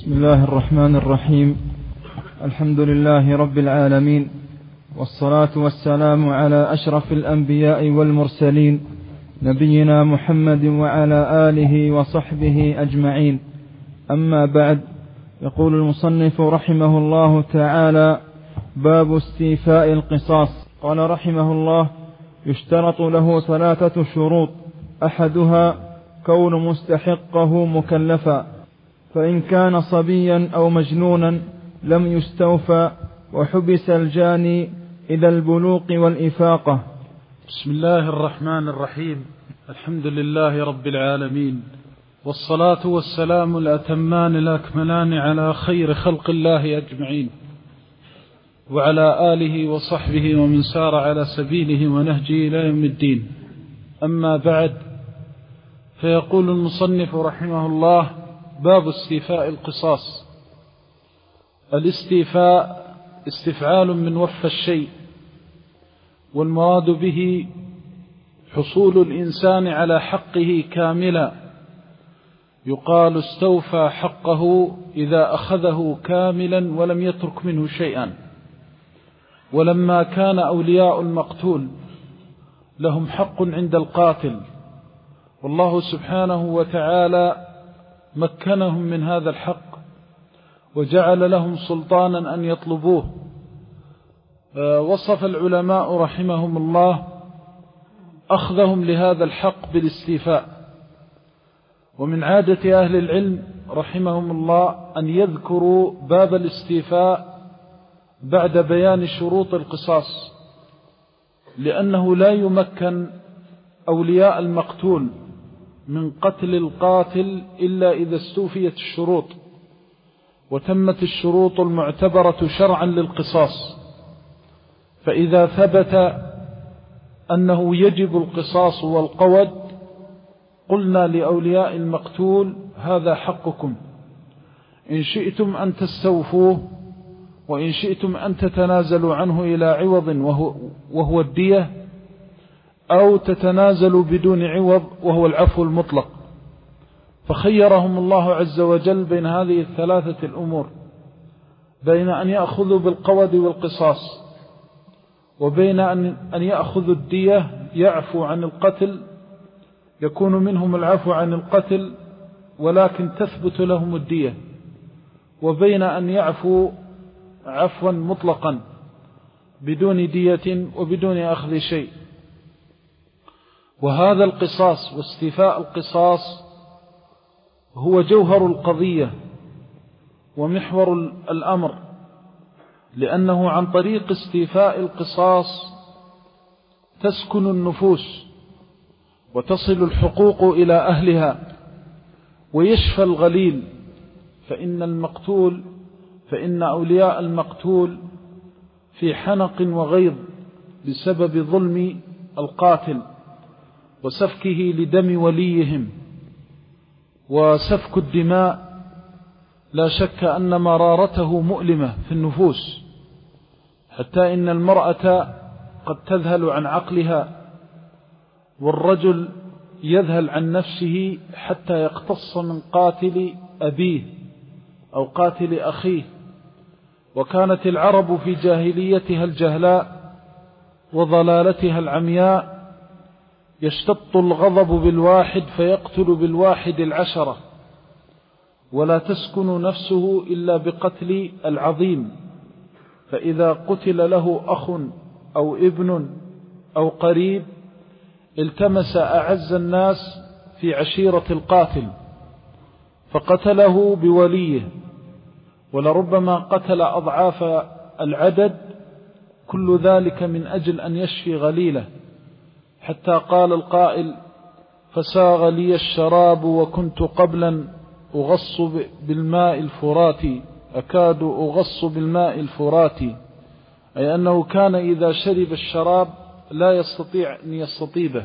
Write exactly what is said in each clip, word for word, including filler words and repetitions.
بسم الله الرحمن الرحيم. الحمد لله رب العالمين، والصلاة والسلام على أشرف الأنبياء والمرسلين، نبينا محمد وعلى آله وصحبه أجمعين. أما بعد، يقول المصنف رحمه الله تعالى: باب استيفاء القصاص. قال رحمه الله: يشترط له ثلاثة شروط: أحدها كون مستحقه مكلفا، فإن كان صبيا أو مجنونا لم يستوفى، وحبس الجاني إلى البلوغ والإفاقة. بسم الله الرحمن الرحيم. الحمد لله رب العالمين، والصلاة والسلام الأتمان الأكملان على خير خلق الله أجمعين، وعلى آله وصحبه ومن سار على سبيله ونهجه إلى يوم الدين. أما بعد، فيقول المصنف رحمه الله: باب استيفاء القصاص. الاستيفاء استفعال من وفى الشيء، والمراد به حصول الإنسان على حقه كاملا. يقال استوفى حقه إذا أخذه كاملا ولم يترك منه شيئا. ولما كان أولياء المقتول لهم حق عند القاتل، والله سبحانه وتعالى مكنهم من هذا الحق وجعل لهم سلطانا أن يطلبوه. وصف العلماء رحمهم الله أخذهم لهذا الحق بالاستيفاء. ومن عادة أهل العلم رحمهم الله أن يذكروا باب الاستيفاء بعد بيان شروط القصاص، لأنه لا يمكن أولياء المقتول من قتل القاتل إلا إذا استوفيت الشروط وتمت الشروط المعتبرة شرعا للقصاص. فإذا ثبت أنه يجب القصاص والقود، قلنا لأولياء المقتول: هذا حقكم، إن شئتم أن تستوفوه، وإن شئتم أن تتنازلوا عنه إلى عوض وهو, وهو الدية، أو تتنازلوا بدون عوض وهو العفو المطلق. فخيرهم الله عز وجل بين هذه الثلاثة الأمور، بين أن يأخذوا بالقود والقصاص، وبين أن يأخذوا الدية يعفو عن القتل، يكون منهم العفو عن القتل ولكن تثبت لهم الدية، وبين أن يعفو عفوا مطلقا بدون دية وبدون أخذ شيء. وهذا القصاص واستيفاء القصاص هو جوهر القضية ومحور الأمر، لأنه عن طريق استيفاء القصاص تسكن النفوس وتصل الحقوق إلى أهلها ويشفى الغليل. فإن المقتول فإن أولياء المقتول في حنق وغيظ بسبب ظلم القاتل وسفكه لدم وليهم. وسفك الدماء لا شك أن مرارته مؤلمة في النفوس، حتى إن المرأة قد تذهل عن عقلها، والرجل يذهل عن نفسه حتى يقتص من قاتل أبيه أو قاتل أخيه. وكانت العرب في جاهليتها الجهلاء وضلالتها العمياء يشتط الغضب بالواحد فيقتل بالواحد العشرة، ولا تسكن نفسه إلا بقتل العظيم. فإذا قتل له أخ أو ابن أو قريب التمس أعز الناس في عشيرة القاتل فقتله بوليه، ولربما قتل أضعاف العدد، كل ذلك من أجل أن يشفي غليله. حتى قال القائل: فساغ لي الشراب وكنت قبلا أغص بالماء الفرات، أكاد أغص بالماء الفرات، أي أنه كان إذا شرب الشراب لا يستطيع أن يستطيبه،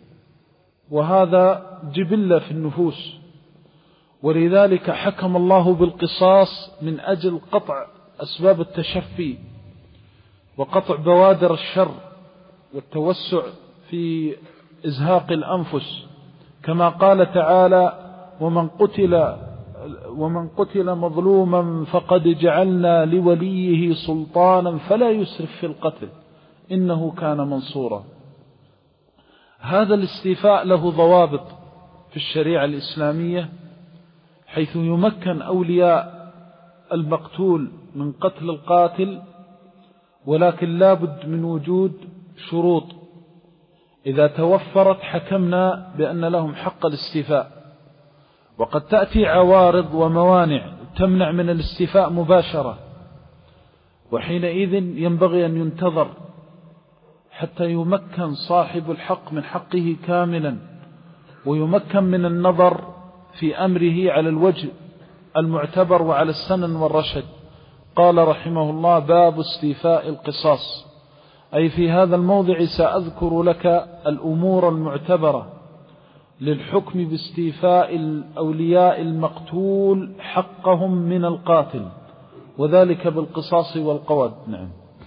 وهذا جبلة في النفوس. ولذلك حكم الله بالقصاص من أجل قطع أسباب التشفي وقطع بوادر الشر والتوسع في إزهاق الأنفس، كما قال تعالى: ومن قتل ومن قتل مظلوما فقد جعلنا لوليه سلطانا فلا يسرف في القتل إنه كان منصورا. هذا الاستيفاء له ضوابط في الشريعة الإسلامية، حيث يمكن أولياء المقتول من قتل القاتل، ولكن لا بد من وجود شروط. إذا توفرت حكمنا بأن لهم حق الاستيفاء، وقد تأتي عوارض وموانع تمنع من الاستيفاء مباشرة، وحينئذ ينبغي أن ينتظر حتى يمكن صاحب الحق من حقه كاملا، ويمكن من النظر في أمره على الوجه المعتبر وعلى السنن والرشد. قال رحمه الله: باب استيفاء القصاص، أي في هذا الموضع سأذكر لك الأمور المعتبرة للحكم باستيفاء الأولياء المقتول حقهم من القاتل، وذلك بالقصاص والقود. نعم.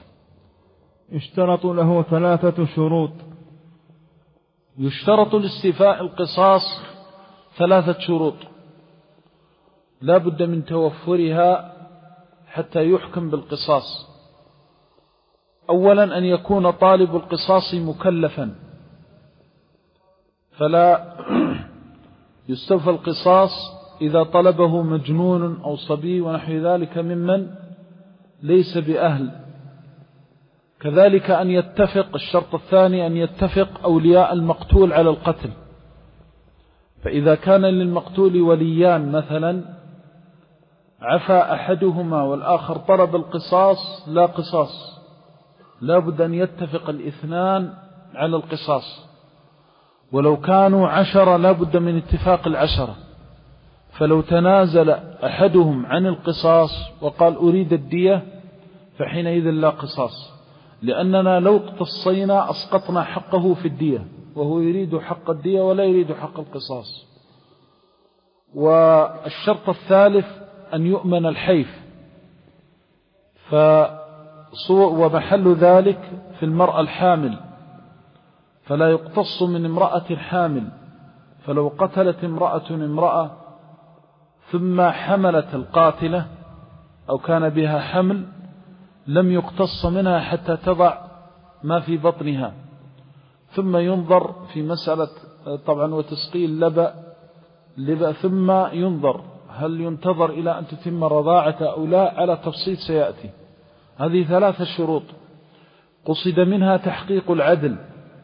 يشترط له ثلاثة شروط. يشترط لاستيفاء القصاص ثلاثة شروط لا بد من توفرها حتى يحكم بالقصاص. أولا أن يكون طالب القصاص مكلفا، فلا يستوفى القصاص إذا طلبه مجنون أو صبي ونحو ذلك ممن ليس بأهل. كذلك أن يتفق، الشرط الثاني أن يتفق أولياء المقتول على القتل، فإذا كان للمقتول وليان مثلا عفى أحدهما والآخر طلب القصاص، لا قصاص، لا بد أن يتفق الاثنان على القصاص. ولو كانوا عشرة لا بد من اتفاق العشرة، فلو تنازل أحدهم عن القصاص وقال أريد الدية فحينئذ لا قصاص، لأننا لو اقتصينا أسقطنا حقه في الدية، وهو يريد حق الدية ولا يريد حق القصاص. والشرط الثالث أن يؤمن الحيف، ومحل ذلك في المرأة الحامل، فلا يقتص من امرأة حامل. فلو قتلت امرأة امرأة ثم حملت القاتلة أو كان بها حمل لم يقتص منها حتى تضع ما في بطنها، ثم ينظر في مسألة طبعا وتسقي اللبأ لبأ، ثم ينظر هل ينتظر إلى أن تتم رضاعة أو لا، على تفصيل سيأتي. هذه ثلاثة شروط قصد منها تحقيق العدل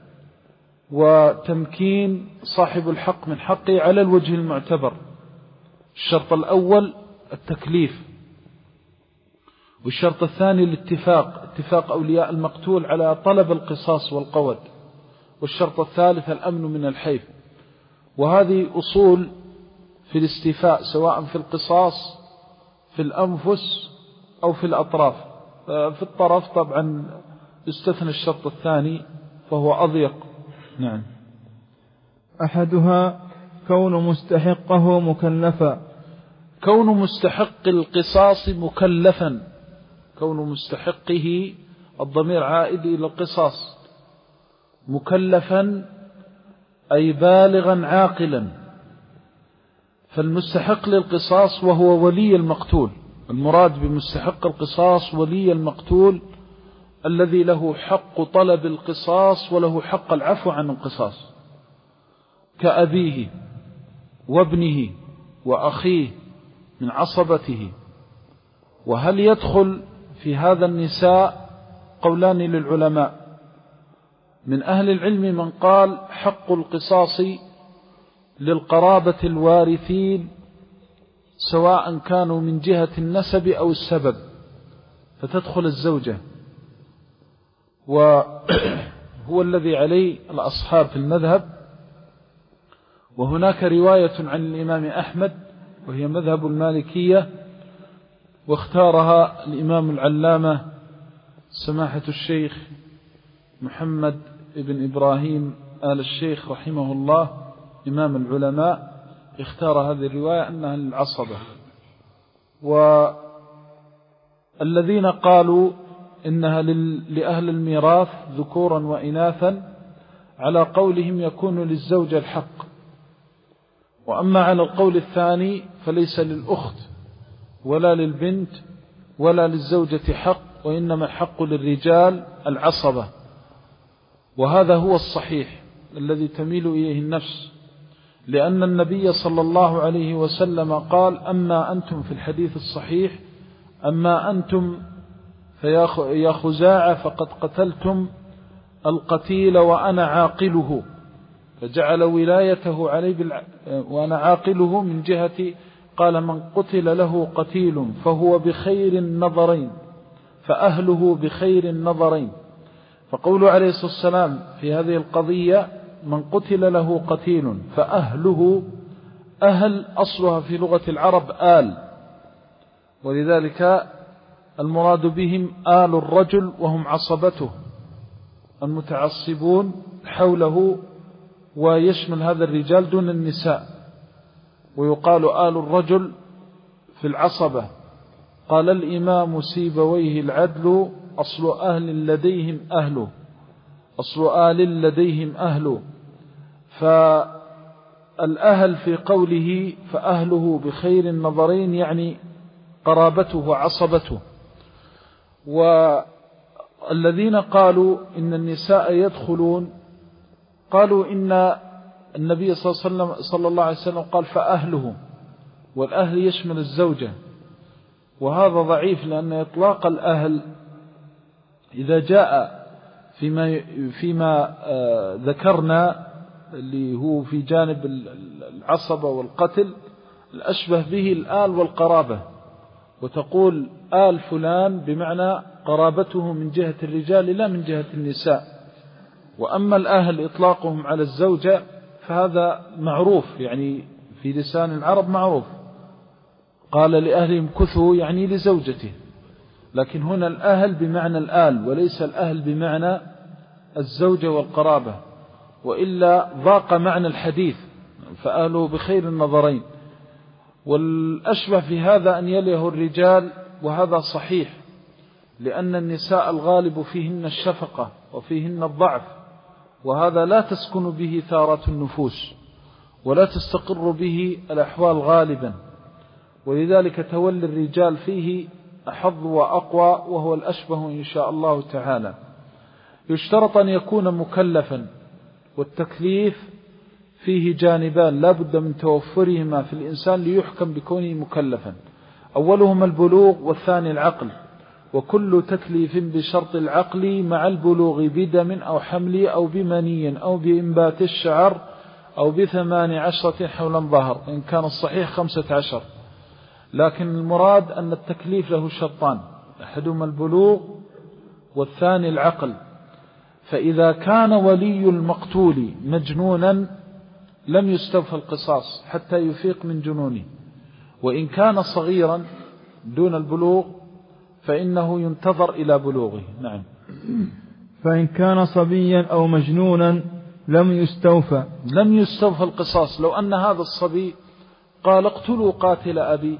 وتمكين صاحب الحق من حقه على الوجه المعتبر. الشرط الأول التكليف، والشرط الثاني الاتفاق، اتفاق أولياء المقتول على طلب القصاص والقود، والشرط الثالث الأمن من الحيف. وهذه أصول في الاستيفاء، سواء في القصاص في الأنفس أو في الأطراف. في الطرف طبعا استثنى الشرط الثاني فهو أضيق. نعم. أحدها كون مستحقه مكلفا. كون مستحق القصاص مكلفا، كون مستحقه الضمير عائد إلى القصاص، مكلفا أي بالغا عاقلا. فالمستحق للقصاص وهو ولي المقتول، المراد بمستحق القصاص ولي المقتول الذي له حق طلب القصاص وله حق العفو عن القصاص، كأبيه وابنه وأخيه من عصبته. وهل يدخل في هذا النساء؟ قولان للعلماء. من أهل العلم من قال حق القصاص للقرابة الوارثين سواء كانوا من جهة النسب أو السبب، فتدخل الزوجة، وهو الذي عليه الأصحاب في المذهب. وهناك رواية عن الإمام أحمد وهي مذهب المالكية، واختارها الإمام العلامة سماحة الشيخ محمد ابن إبراهيم آل الشيخ رحمه الله إمام العلماء، اختار هذه الرواية أنها للعصبة. والذين قالوا إنها لأهل الميراث ذكورا وإناثا على قولهم يكون للزوجة الحق، وأما على القول الثاني فليس للأخت ولا للبنت ولا للزوجة حق، وإنما الحق للرجال العصبة، وهذا هو الصحيح الذي تميل إليه النفس، لأن النبي صلى الله عليه وسلم قال: أما أنتم في الحديث الصحيح أما أنتم فيا خزاعة فقد قتلتم القتيل وأنا عاقله، فجعل ولايته عليه بالع... وأنا عاقله من جهة قال: من قتل له قتيل فهو بخير النظرين فأهله بخير النظرين. فقول عليه الصلاة والسلام في هذه القضية: من قتل له قتيل فأهله، أهل أصلها في لغة العرب آل، ولذلك المراد بهم آل الرجل وهم عصبته المتعصبون حوله، ويشمل هذا الرجال دون النساء، ويقال آل الرجل في العصبة. قال الإمام سيبويه العدل: أصل أهل لديهم أهله، أصل آل لديهم أهله. فالأهل في قوله فأهله بخير النظرين يعني قرابته وعصبته. والذين قالوا إن النساء يدخلون قالوا إن النبي صلى الله عليه وسلم قال فأهله، والأهل يشمل الزوجة، وهذا ضعيف، لأن إطلاق الأهل إذا جاء فيما, فيما ذكرنا اللي هو في جانب العصبة والقتل الأشبه به الآل والقرابة، وتقول آل فلان بمعنى قرابته من جهة الرجال لا من جهة النساء. وأما الأهل إطلاقهم على الزوجة فهذا معروف، يعني في لسان العرب معروف، قال لأهلهم كثوا يعني لزوجته، لكن هنا الأهل بمعنى الآل وليس الأهل بمعنى الزوجة والقرابة، وإلا ضاق معنى الحديث فأهله بخير النظرين. والأشبه في هذا أن يليه الرجال، وهذا صحيح، لأن النساء الغالب فيهن الشفقة وفيهن الضعف، وهذا لا تسكن به ثارة النفوس ولا تستقر به الأحوال غالبا، ولذلك تولي الرجال فيه أحظ وأقوى، وهو الأشبه إن شاء الله تعالى. يشترط أن يكون مكلفا، والتكليف فيه جانبان لا بد من توفرهما في الإنسان ليحكم بكونه مكلفا، أولهما البلوغ والثاني العقل، وكل تكليف بشرط العقل مع البلوغ بدم أو حمل أو بمني أو بإنبات الشعر أو بثمان عشرة حولا ظهر، إن كان الصحيح خمسة عشر. لكن المراد أن التكليف له شرطان، أحدهما البلوغ والثاني العقل. فإذا كان ولي المقتول مجنونا لم يستوفى القصاص حتى يفيق من جنونه، وإن كان صغيرا دون البلوغ فإنه ينتظر إلى بلوغه. نعم. فإن كان صبيا أو مجنونا لم يستوفى لم يستوفى القصاص. لو أن هذا الصبي قال اقتلوا قاتل أبي،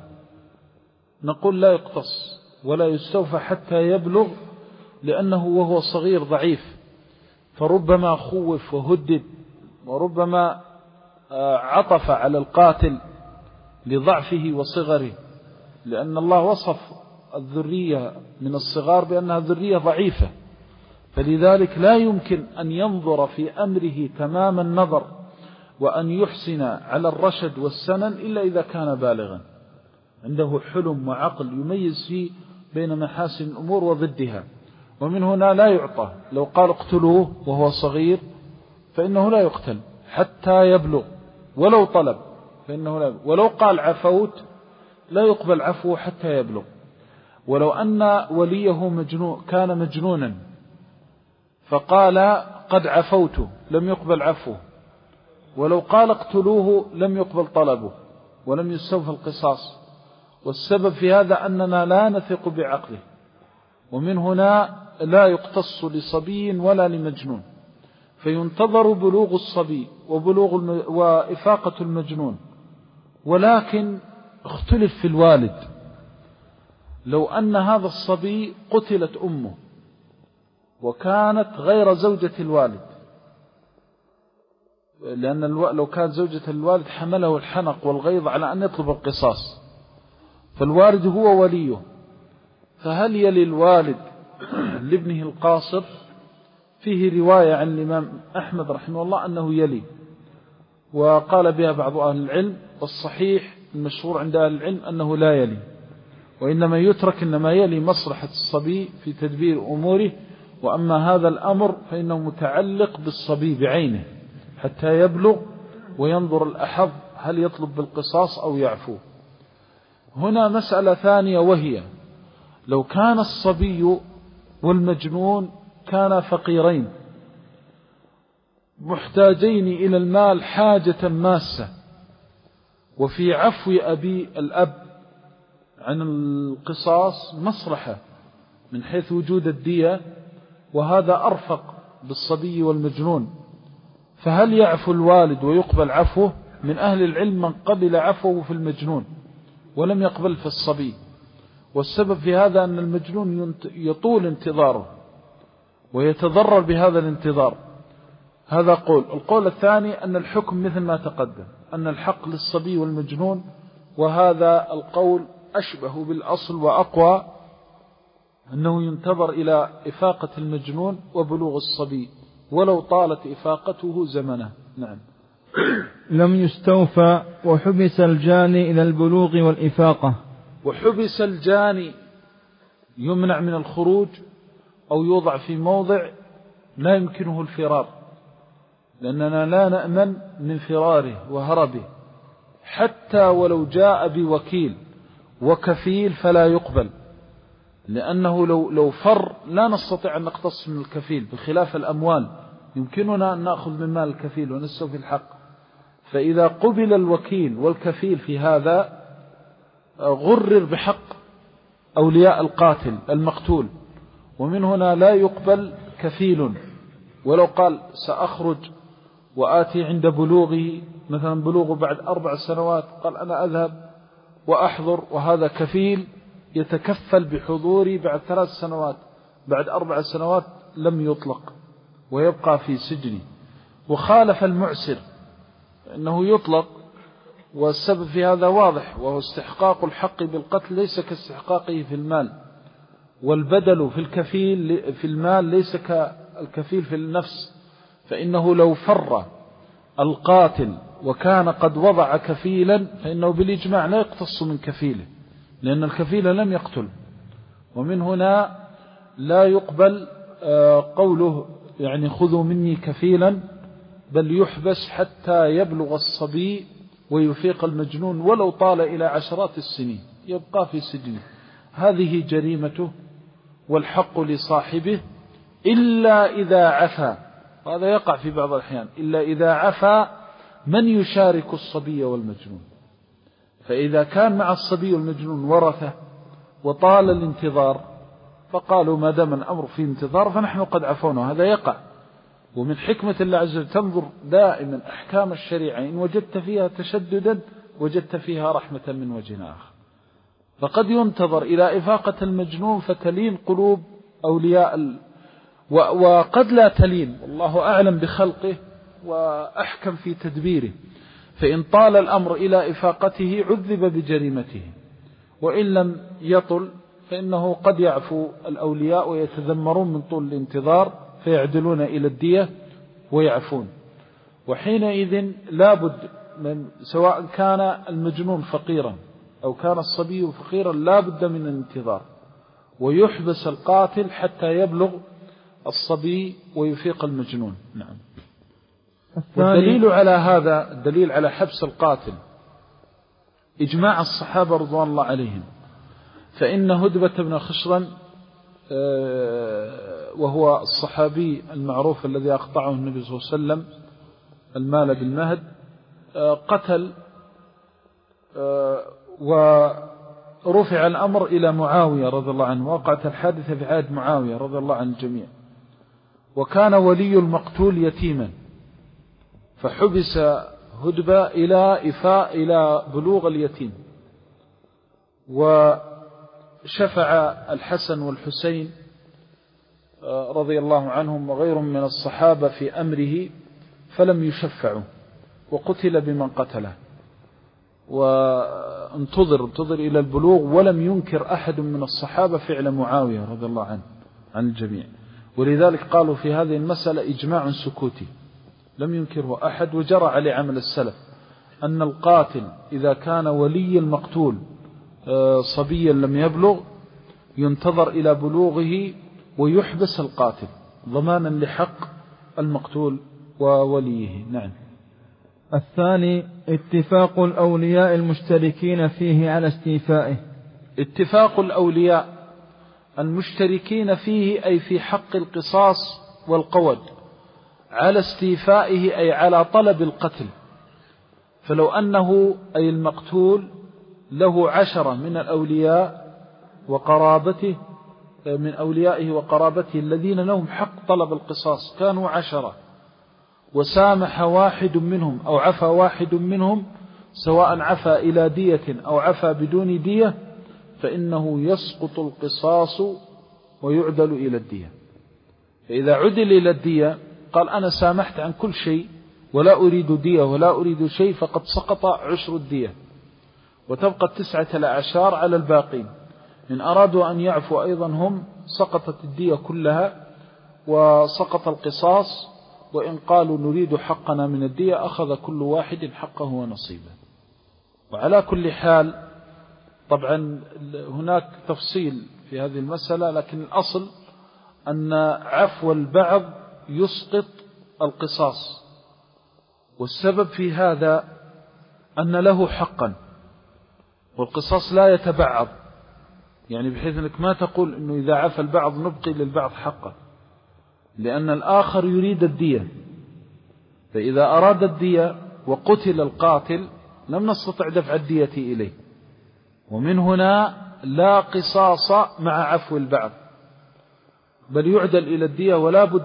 نقول لا يقتص ولا يستوفى حتى يبلغ، لأنه وهو صغير ضعيف، فربما خوف وهدد، وربما عطف على القاتل لضعفه وصغره، لأن الله وصف الذرية من الصغار بأنها ذرية ضعيفة، فلذلك لا يمكن أن ينظر في أمره تمام النظر وأن يحسن على الرشد والسنن إلا إذا كان بالغا عنده حلم وعقل يميز فيه بين محاسن الأمور وضدها. ومن هنا لا يعطى، لو قال اقتلوه وهو صغير فإنه لا يقتل حتى يبلغ، ولو طلب فإنه لا يبلغ. ولو قال عفوت لا يقبل عفوه حتى يبلغ. ولو أن وليه مجنون كان مجنونا فقال قد عفوت لم يقبل عفوه، ولو قال اقتلوه لم يقبل طلبه ولم يستوفى القصاص. والسبب في هذا أننا لا نثق بعقله، ومن هنا لا يقتص لصبي ولا لمجنون، فينتظر بلوغ الصبي وبلوغ الم... وإفاقة المجنون. ولكن اختلف في الوالد، لو أن هذا الصبي قتلت أمه وكانت غير زوجة الوالد لأن لو كانت زوجة الوالد حمله الحنق والغيظ على أن يطلب القصاص، فالوالد هو وليه، فهل يلي الوالد لابنه القاصر؟ فيه رواية عن الإمام أحمد رحمه الله أنه يلي، وقال بها بعض أهل العلم، والصحيح المشهور عند أهل العلم أنه لا يلي، وإنما يترك، إنما يلي مصلحة الصبي في تدبير أموره، وأما هذا الأمر فإنه متعلق بالصبي بعينه حتى يبلغ وينظر الأحظ هل يطلب بالقصاص أو يعفو. هنا مسألة ثانية، وهي لو كان الصبي والمجنون كانا فقيرين محتاجين إلى المال حاجة ماسة، وفي عفو أبي الأب عن القصاص مصلحة من حيث وجود الدية، وهذا أرفق بالصبي والمجنون، فهل يعفو الوالد ويقبل عفوه؟ من أهل العلم من قبل عفوه في المجنون ولم يقبل في الصبي، والسبب في هذا أن المجنون يطول انتظاره ويتضرر بهذا الانتظار. هذا قول. القول الثاني أن الحكم مثل ما تقدم، أن الحق للصبي والمجنون، وهذا القول أشبه بالأصل وأقوى، أنه ينتظر إلى إفاقة المجنون وبلوغ الصبي ولو طالت إفاقته زمنه. نعم. لم يستوفى وحبس الجاني إلى البلوغ والإفاقة. وحبس الجاني يمنع من الخروج أو يوضع في موضع لا يمكنه الفرار، لأننا لا نأمن من فراره وهربه، حتى ولو جاء بوكيل وكفيل فلا يقبل، لأنه لو, لو فر لا نستطيع أن نقتص من الكفيل، بخلاف الأموال يمكننا أن نأخذ من مال الكفيل ونستوفي الحق. فإذا قبل الوكيل والكفيل في هذا غرر بحق أولياء القاتل المقتول، ومن هنا لا يقبل كفيل ولو قال سأخرج وآتي عند بلوغه، مثلا بلوغه بعد أربع سنوات، قال أنا أذهب وأحضر، وهذا كفيل يتكفل بحضوري بعد ثلاث سنوات، بعد أربع سنوات لم يطلق ويبقى في سجنه. وخالف المعسر أنه يطلق، والسبب في هذا واضح، وهو استحقاق الحق بالقتل ليس كاستحقاقه في المال، والبدل في الكفيل في المال ليس كالكفيل في النفس، فإنه لو فر القاتل وكان قد وضع كفيلا فإنه بالإجماع لا يقتص من كفيله، لأن الكفيل لم يقتل. ومن هنا لا يقبل قوله يعني خذوا مني كفيلا، بل يحبس حتى يبلغ الصبي ويفيق المجنون ولو طال إلى عشرات السنين، يبقى في سجنه. هذه جريمته والحق لصاحبه، إلا إذا عفا، هذا يقع في بعض الأحيان، إلا إذا عفا من يشارك الصبي والمجنون. فإذا كان مع الصبي والمجنون ورثة وطال الانتظار، فقالوا ما دام الأمر في انتظار فنحن قد عفونا، هذا يقع. ومن حكمة الله عز وجل تنظر دائما أحكام الشريعة، إن وجدت فيها تشددا وجدت فيها رحمة من وجه آخر. فقد ينتظر إلى إفاقة المجنون فتلين قلوب أولياء ال... و... وقد لا تلين، والله أعلم بخلقه وأحكم في تدبيره، فإن طال الأمر إلى إفاقته عذب بجريمته، وإن لم يطل فإنه قد يعفو الأولياء ويتذمرون من طول الانتظار فيعدلون إلى الدية ويعفون. وحينئذ لابد من، سواء كان المجنون فقيرا أو كان الصبي فقيرا، لابد من الانتظار، ويحبس القاتل حتى يبلغ الصبي ويفيق المجنون. نعم. والدليل على هذا، الدليل على حبس القاتل إجماع الصحابة رضوان الله عليهم، فإن هدبة بن خشرا وهو الصحابي المعروف الذي أقطعه النبي صلى الله عليه وسلم المال بالمهد، قتل، ورفع الأمر إلى معاوية رضي الله عنه، وقعت الحادثة في عهد معاوية رضي الله عن الجميع، وكان ولي المقتول يتيما، فحبس هدبة إلى إفاء إلى بلوغ اليتيم، وشفع الحسن والحسين رضي الله عنهم وغيرهم من الصحابة في أمره، فلم يشفعوا وقتل بمن قتله، وانتظر انتظر إلى البلوغ، ولم ينكر أحد من الصحابة فعل معاوية رضي الله عنه عن الجميع. ولذلك قالوا في هذه المسألة إجماع سكوتي لم ينكره أحد، وجرى عليه عمل السلف أن القاتل إذا كان ولي المقتول صبيا لم يبلغ ينتظر إلى بلوغه ويحبس القاتل ضمانا لحق المقتول ووليه. نعم. الثاني اتفاق الأولياء المشتركين فيه على استيفائه. اتفاق الأولياء المشتركين فيه أي في حق القصاص والقود على استيفائه أي على طلب القتل. فلو أنه أي المقتول له عشرة من الأولياء وقرابته من أوليائه وقرابته الذين لهم حق طلب القصاص كانوا عشرة، وسامح واحد منهم أو عفى واحد منهم سواء عفى إلى دية أو عفى بدون دية، فإنه يسقط القصاص ويعدل إلى الدية. فإذا عدل إلى الدية قال أنا سامحت عن كل شيء ولا أريد دية ولا أريد شيء، فقد سقط عشر الدية وتبقى التسعة الأعشار على الباقين. إن أرادوا أن يعفوا أيضا هم سقطت الدية كلها وسقط القصاص، وإن قالوا نريد حقنا من الدية أخذ كل واحد حقه ونصيبه. وعلى كل حال طبعا هناك تفصيل في هذه المسألة، لكن الأصل أن عفو البعض يسقط القصاص، والسبب في هذا أن له حقا والقصاص لا يتبعض، يعني بحيث أنك ما تقول أنه إذا عفى البعض نبقي للبعض حقه، لأن الآخر يريد الدية، فإذا أراد الدية وقتل القاتل لم نستطع دفع الدية إليه، ومن هنا لا قصاص مع عفو البعض بل يعدل إلى الدية. ولا بد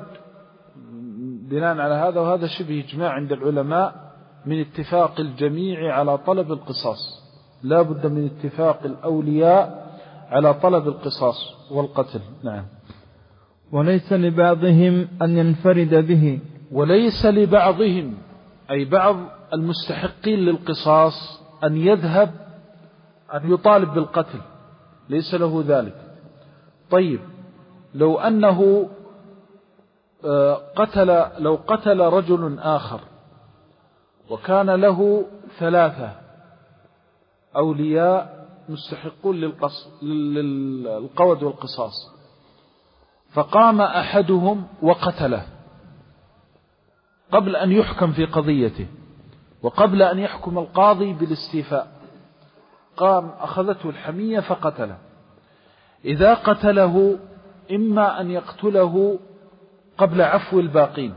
بناء على هذا، وهذا شبه إجماع عند العلماء، من اتفاق الجميع على طلب القصاص، لا بد من اتفاق الأولياء على طلب القصاص والقتل. نعم. وليس لبعضهم أن ينفرد به. وليس لبعضهم أي بعض المستحقين للقصاص أن يذهب أن يطالب بالقتل، ليس له ذلك. طيب لو أنه قتل لو قتل رجل آخر وكان له ثلاثة أولياء مستحقون للقود والقصاص، فقام أحدهم وقتله قبل أن يحكم في قضيته وقبل أن يحكم القاضي بالاستيفاء، قام أخذته الحمية فقتله. إذا قتله إما أن يقتله قبل عفو الباقين،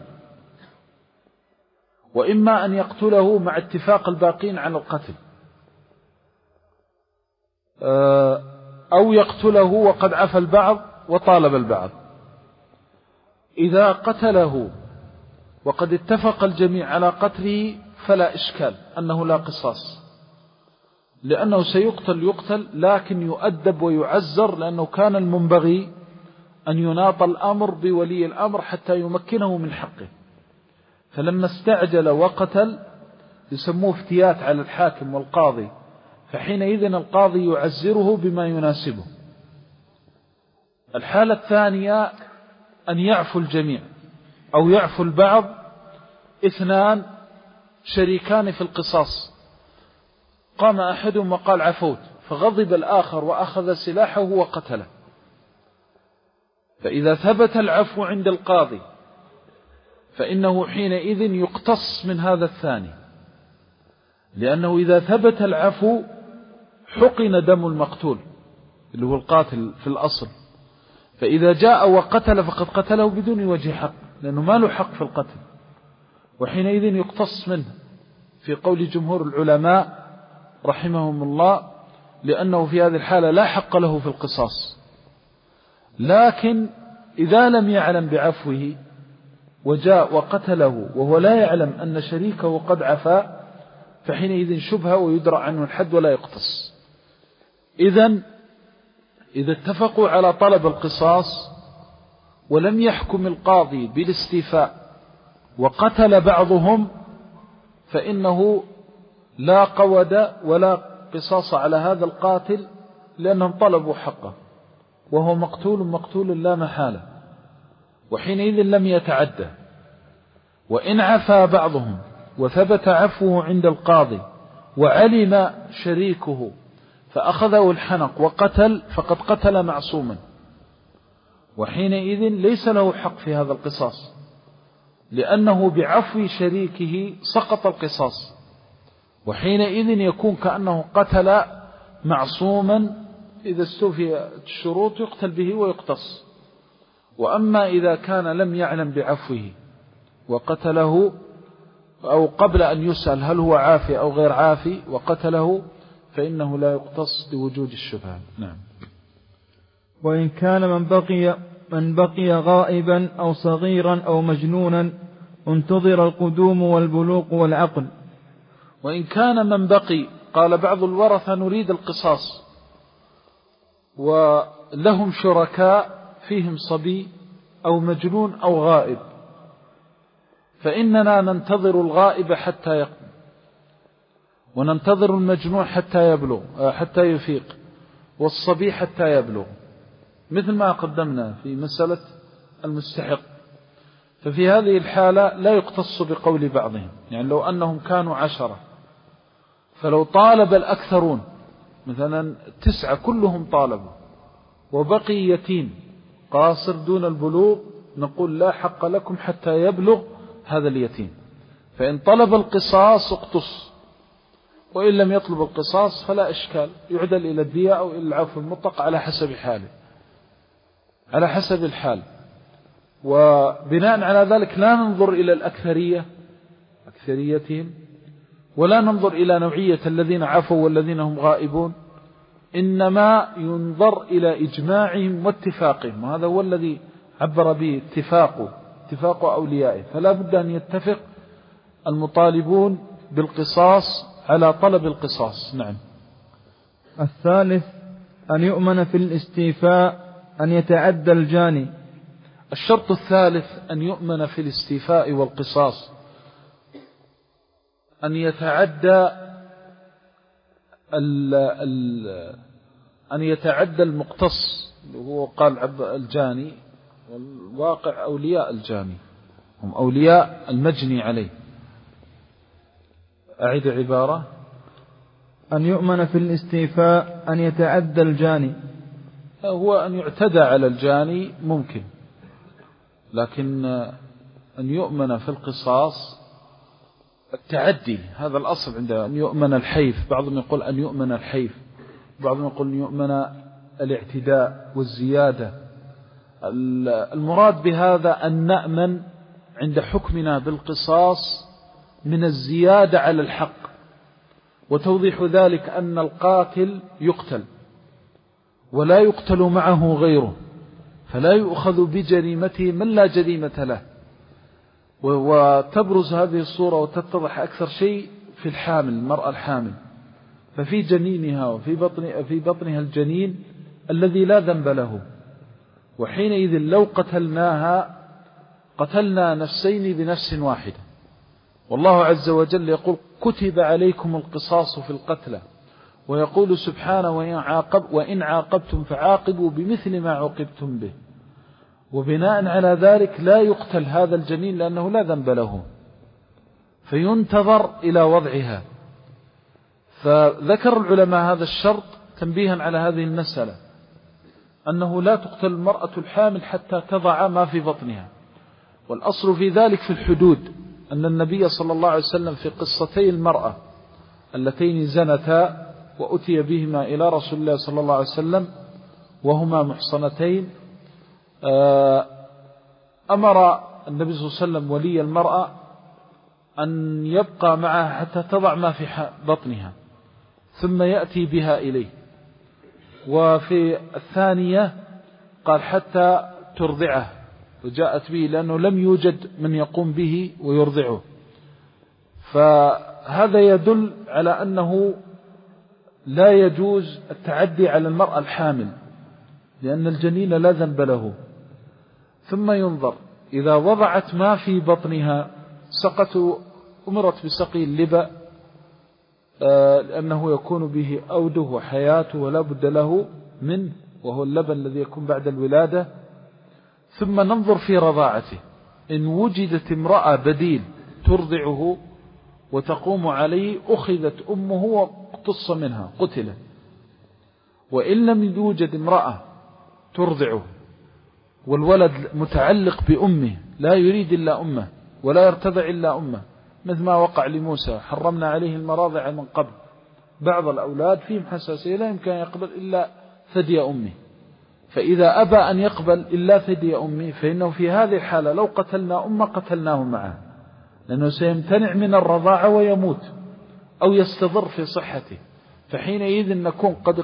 وإما أن يقتله مع اتفاق الباقين على القتل، أو يقتله وقد عفى البعض وطالب البعض. إذا قتله وقد اتفق الجميع على قتله فلا إشكال أنه لا قصاص، لأنه سيقتل يقتل لكن يؤدب ويعزر، لأنه كان المنبغي أن يناط الأمر بولي الأمر حتى يمكنه من حقه، فلما استعجل وقتل يسموه افتيات على الحاكم والقاضي، فحينئذ القاضي يعزره بما يناسبه. الحالة الثانية أن يعفو الجميع أو يعفو البعض، اثنان شريكان في القصاص، قام أحدهم وقال عفوت، فغضب الآخر وأخذ سلاحه وقتله، فإذا ثبت العفو عند القاضي فإنه حينئذ يقتص من هذا الثاني، لأنه إذا ثبت العفو حقن دم المقتول اللي هو القاتل في الأصل، فإذا جاء وقتل فقد قتله بدون وجه حق، لأنه ما له حق في القتل، وحينئذ يقتص منه في قول جمهور العلماء رحمهم الله، لأنه في هذه الحالة لا حق له في القصاص. لكن إذا لم يعلم بعفوه وجاء وقتله وهو لا يعلم أن شريكه قد عفا، فحينئذ شبهة ويدرع عنه الحد ولا يقتص. إذن إذا اتفقوا على طلب القصاص ولم يحكم القاضي بالاستيفاء وقتل بعضهم فإنه لا قود ولا قصاص على هذا القاتل، لأنهم طلبوا حقه، وهو مقتول مقتول لا محالة، وحينئذ لم يتعدى. وإن عفا بعضهم وثبت عفوه عند القاضي وعلم شريكه فأخذه الحنق وقتل، فقد قتل معصوما، وحينئذ ليس له حق في هذا القصاص، لأنه بعفو شريكه سقط القصاص، وحينئذ يكون كأنه قتل معصوما إذا استوفي الشروط يقتل به ويقتص. وأما إذا كان لم يعلم بعفوه وقتله، أو قبل أن يسأل هل هو عافي أو غير عافي وقتله، فإنه لا يقتص لوجود الشبهة. نعم. وإن كان من بقي, من بقي غائبا أو صغيرا أو مجنونا انتظر القدوم والبلوغ والعقل. وإن كان من بقي، قال بعض الورثة نريد القصاص ولهم شركاء فيهم صبي أو مجنون أو غائب، فإننا ننتظر الغائب حتى يقوم، وننتظر المجنون حتى يبلغ حتى يفيق، والصبي حتى يبلغ، مثل ما قدمنا في مسألة المستحق. ففي هذه الحالة لا يقتص بقول بعضهم، يعني لو أنهم كانوا عشرة فلو طالب الأكثرون مثلا تسعة كلهم طالبوا وبقي يتيم قاصر دون البلوغ، نقول لا حق لكم حتى يبلغ هذا اليتيم، فإن طلب القصاص اقتص، وإن لم يطلب القصاص فلا إشكال، يعدل إلى الدية أو إلى العفو المطلق على حسب حاله، على حسب الحال. وبناء على ذلك لا ننظر إلى الأكثرية أكثريتهم، ولا ننظر إلى نوعية الذين عفوا والذين هم غائبون، إنما ينظر إلى إجماعهم واتفاقهم، وهذا هو الذي عبر به اتفاقه اتفاق أوليائه. فلا بد أن يتفق المطالبون بالقصاص على طلب القصاص. نعم. الثالث أن يؤمن في الاستيفاء أن يتعدى الجاني. الشرط الثالث أن يؤمن في الاستيفاء والقصاص أن يتعدى ال ال أن يتعدى المقتص، هو قال الجاني، والواقع أولياء الجاني هم أولياء المجني عليه. أعيد عبارة. أن يؤمن في الاستيفاء أن يتعدى الجاني، هو أن يعتدى على الجاني ممكن، لكن أن يؤمن في القصاص التعدي، هذا الأصل عنده. أن يؤمن الحيف، بعضهم يقول أن يؤمن الحيف، بعضهم يقول أن يؤمن الاعتداء والزيادة. المراد بهذا أن نأمن عند حكمنا بالقصاص من الزيادة على الحق، وتوضيح ذلك أن القاتل يقتل ولا يقتل معه غيره، فلا يؤخذ بجريمته من لا جريمة له. وتبرز هذه الصورة وتتضح أكثر شيء في الحامل، المرأة الحامل، ففي جنينها وفي بطن في بطنها الجنين الذي لا ذنب له، وحينئذ لو قتلناها قتلنا نفسين بنفس واحدة. والله عز وجل يقول كتب عليكم القصاص في القتلى، ويقول سبحانه وإن, عاقب وإن عاقبتم فعاقبوا بمثل ما عوقبتم به. وبناء على ذلك لا يقتل هذا الجنين لأنه لا ذنب له، فينتظر إلى وضعها. فذكر العلماء هذا الشرط تنبيها على هذه المسألة، أنه لا تقتل المرأة الحامل حتى تضع ما في بطنها. والأصل في ذلك في الحدود، أن النبي صلى الله عليه وسلم في قصتي المرأة اللتين زنتا وأتي بهما إلى رسول الله صلى الله عليه وسلم وهما محصنتين، أمر النبي صلى الله عليه وسلم ولي المرأة أن يبقى معها حتى تضع ما في بطنها ثم يأتي بها إليه. وفي الثانية قال حتى ترضعه، وجاءت به لأنه لم يوجد من يقوم به ويرضعه. فهذا يدل على أنه لا يجوز التعدي على المرأة الحامل، لأن الجنين لا ذنب له. ثم ينظر إذا وضعت ما في بطنها سقته أمرت بسقي اللبأ لأنه يكون به أوده وحياته ولا بد له منه، وهو اللبن الذي يكون بعد الولادة. ثم ننظر في رضاعته، إن وجدت امرأة بديل ترضعه وتقوم عليه أخذت أمه واقتص منها قتلت. وإن لم يوجد امرأة ترضعه والولد متعلق بأمه لا يريد إلا أمه ولا يرتضع إلا أمه، مثل ما وقع لموسى، حرمنا عليه المراضع من قبل، بعض الأولاد فيهم حساسية لا يمكن أن يقبل إلا ثدي أمه، فإذا أبى أن يقبل إلا ثدي أمه فإنه في هذه الحالة لو قتلنا أمه قتلناه معه، لأنه سيمتنع من الرضاعة ويموت أو يستضر في صحته. فحينئذ نكون قد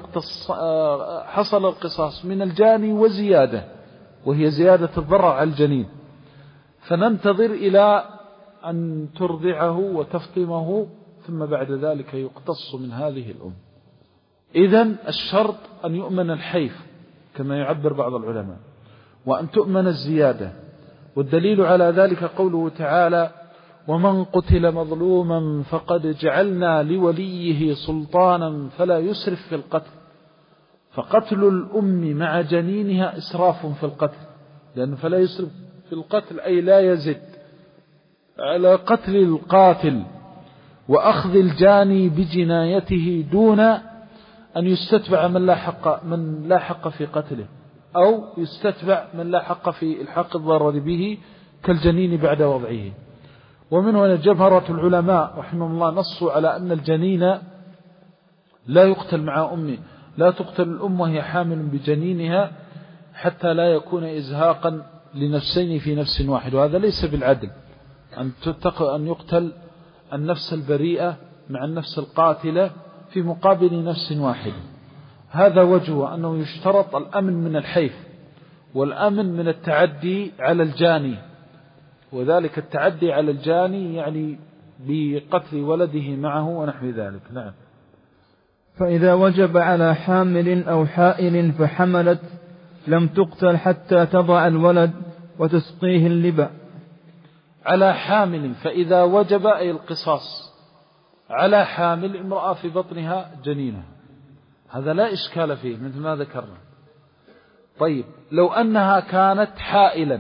حصل القصاص من الجاني وزيادة، وهي زيادة الضرر على الجنين، فننتظر إلى أن ترضعه وتفطمه ثم بعد ذلك يقتص من هذه الأم. إذن الشرط أن يؤمن الحيف كما يعبر بعض العلماء، وأن تؤمن الزيادة. والدليل على ذلك قوله تعالى: ومن قتل مظلوما فقد جعلنا لوليه سلطانا فلا يسرف في القتل. فقتل الأم مع جنينها إسراف في القتل، لأنه فلا يسرف في القتل أي لا يزد على قتل القاتل وأخذ الجاني بجنايته دون أن يستتبع من لا حق, من لا حق في قتله، أو يستتبع من لا حق في الحق الضرر به كالجنين بعد وضعه. ومن هنا جمهرة العلماء رحمه الله نصوا على أن الجنين لا يقتل مع أمه، لا تقتل الأم وهي حامل بجنينها حتى لا يكون إزهاقا لنفسين في نفس واحد، وهذا ليس بالعدل أن أن يقتل النفس البريئة مع النفس القاتلة في مقابل نفس واحد. هذا وجهه أنه يشترط الأمن من الحيف والأمن من التعدي على الجاني، وذلك التعدي على الجاني يعني بقتل ولده معه ونحو ذلك. نعم. فإذا وجب على حامل أو حائل فحملت لم تقتل حتى تضع الولد وتسقيه اللبن. على حامل فإذا وجب أي القصاص على حامل، امرأة في بطنها جنينة، هذا لا إشكال فيه مثل ما ذكرنا. طيب لو أنها كانت حائلا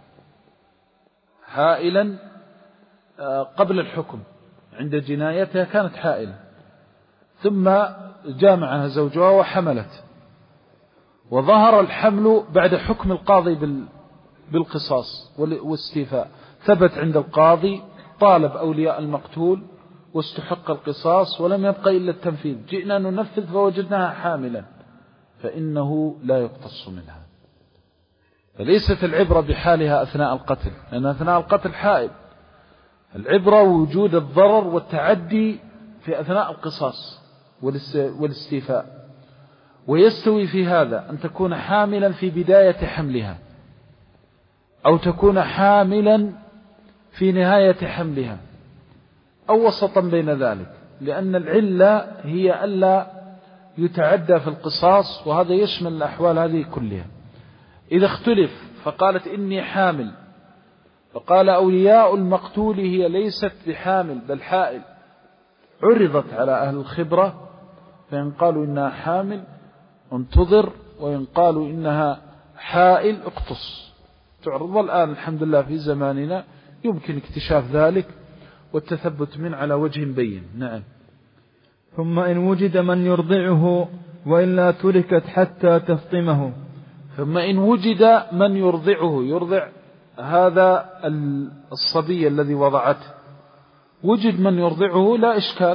حائلا قبل الحكم، عند جنايتها كانت حائلا ثم جامعها زوجها وحملت، وظهر الحمل بعد حكم القاضي بالقصاص والاستيفاء، ثبت عند القاضي، طالب أولياء المقتول واستحق القصاص ولم يبقى إلا التنفيذ، جئنا ننفذ فوجدناها حاملا، فإنه لا يقتص منها. فليست العبرة بحالها أثناء القتل، لأن أثناء القتل حائل، العبرة وجود الضرر والتعدي في أثناء القصاص والاستيفاء. ويستوي في هذا أن تكون حاملا في بداية حملها أو تكون حاملا في نهاية حملها أو وسطا بين ذلك، لأن العلة هي ألا يتعدى في القصاص، وهذا يشمل الأحوال هذه كلها. إذا اختلف فقالت إني حامل، فقال أولياء المقتول هي ليست بحامل بل حائل، عرضت على أهل الخبرة، فإن قالوا إنها حامل انتظر، وإن قالوا إنها حائل اقتص. تعرض الآن الحمد لله في زماننا يمكن اكتشاف ذلك والتثبت من على وجه بين. نعم. ثم إن وجد من يرضعه وإلا تركت حتى تفطمه. ثم إن وجد من يرضعه، يرضع هذا الصبي الذي وضعته، وجد من يرضعه لا إشكال،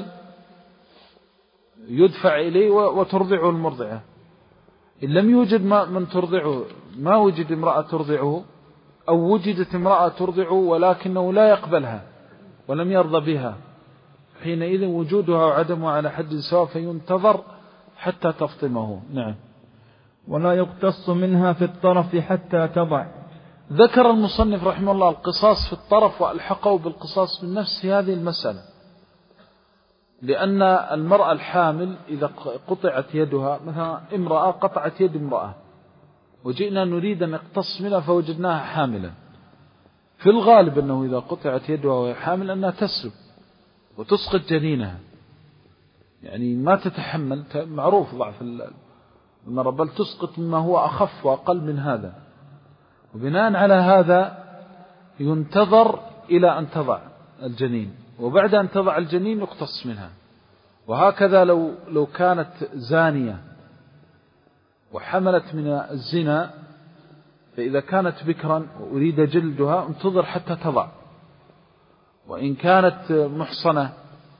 يدفع إليه وترضعه المرضعة. إن لم يوجد من ترضعه، ما وجد امرأة ترضعه، أو وجدت امرأة ترضعه ولكنه لا يقبلها ولم يرضى بها، حينئذ وجودها وعدمها على حد سواء، فينتظر حتى تفطمه. نعم. ولا يقتص منها في الطرف حتى تضع. ذكر المصنف رحمه الله القصاص في الطرف وألحقه بالقصاص من نفس هذه المسألة، لأن المرأة الحامل إذا قطعت يدها، مثلا امرأة قطعت يد امرأة وجئنا نريد أن نقتص منها فوجدناها حاملا، في الغالب أنه إذا قطعت يدها وهي حامل أنها تسلب وتسقط جنينها، يعني ما تتحمل، معروف ضعف المرأة، بل تسقط مما هو أخف وأقل من هذا. وبناء على هذا ينتظر إلى أن تضع الجنين، وبعد أن تضع الجنين يقتص منها. وهكذا لو لو كانت زانية وحملت من الزنا، فإذا كانت بكرا وأريد جلدها انتظر حتى تضع. وإن كانت محصنة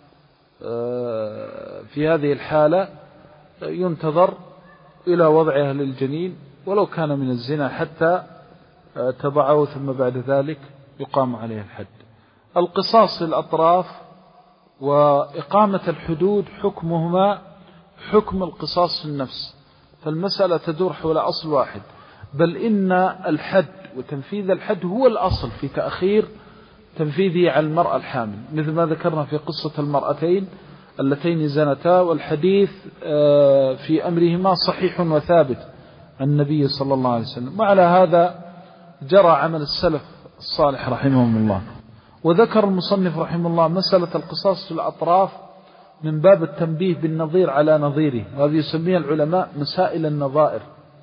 في هذه الحالة ينتظر إلى وضعها للجنين ولو كان من الزنا حتى تضعه، ثم بعد ذلك يقام عليه الحد. القصاص للأطراف وإقامة الحدود حكمهما حكم القصاص في النفس، فالمسألة تدور حول أصل واحد، بل إن الحد وتنفيذ الحد هو الأصل في تأخير تنفيذه على المرأة الحامل، مثل ما ذكرنا في قصة المرأتين اللتين زنتا، والحديث في أمرهما صحيح وثابت عن النبي صلى الله عليه وسلم. وعلى هذا جرى عمل السلف الصالح رحمهم الله. وذكر المصنف رحمه الله مسألة القصاص في الأطراف من باب التنبيه بالنظير على نظيره، وهذه يسميها العلماء مسائل النظائر.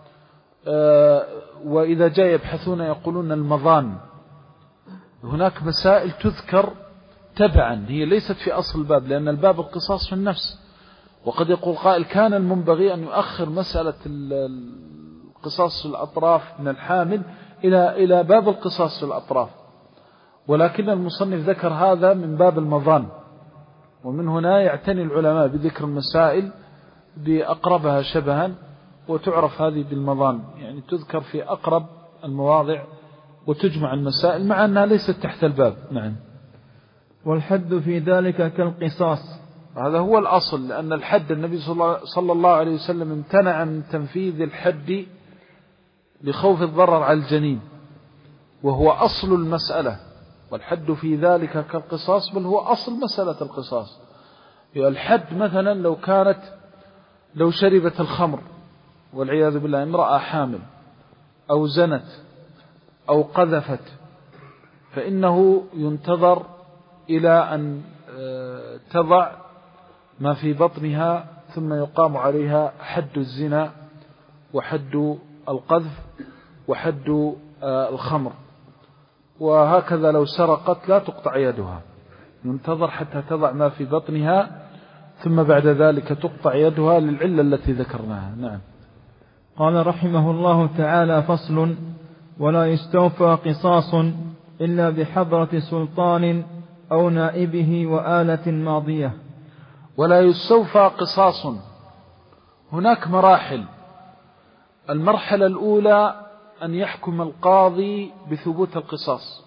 وإذا جاء يبحثون يقولون المظان، هناك مسائل تذكر تبعا، هي ليست في أصل الباب، لأن الباب القصاص في النفس. وقد يقول قائل كان المنبغي أن يؤخر مسألة القصاص في الأطراف من الحامل إلى إلى باب القصاص في الأطراف، ولكن المصنف ذكر هذا من باب المظان. ومن هنا يعتني العلماء بذكر المسائل بأقربها شبها، وتعرف هذه بالمظان، يعني تذكر في أقرب المواضع وتجمع المسائل مع أنها ليست تحت الباب. نعم. والحد في ذلك كالقصاص، هذا هو الأصل، لأن الحد النبي صلى الله عليه وسلم امتنع من تنفيذ الحد لخوف الضرر على الجنين، وهو أصل المسألة. والحد في ذلك كالقصاص، بل هو أصل مسألة القصاص. الحد مثلا لو كانت لو شربت الخمر والعياذ بالله امرأة حامل أو زنت أو قذفت، فإنه ينتظر إلى أن تضع ما في بطنها، ثم يقام عليها حد الزنا وحد القذف وحد الخمر. وهكذا لو سرقت لا تقطع يدها، ينتظر حتى تضع ما في بطنها، ثم بعد ذلك تقطع يدها للعلة التي ذكرناها. نعم. قال رحمه الله تعالى: فصل: ولا يستوفى قصاص إلا بحضرة سلطان أو نائبه وآلة ماضية. ولا يستوفى قصاص، هناك مراحل. المرحلة الأولى أن يحكم القاضي بثبوت القصاص.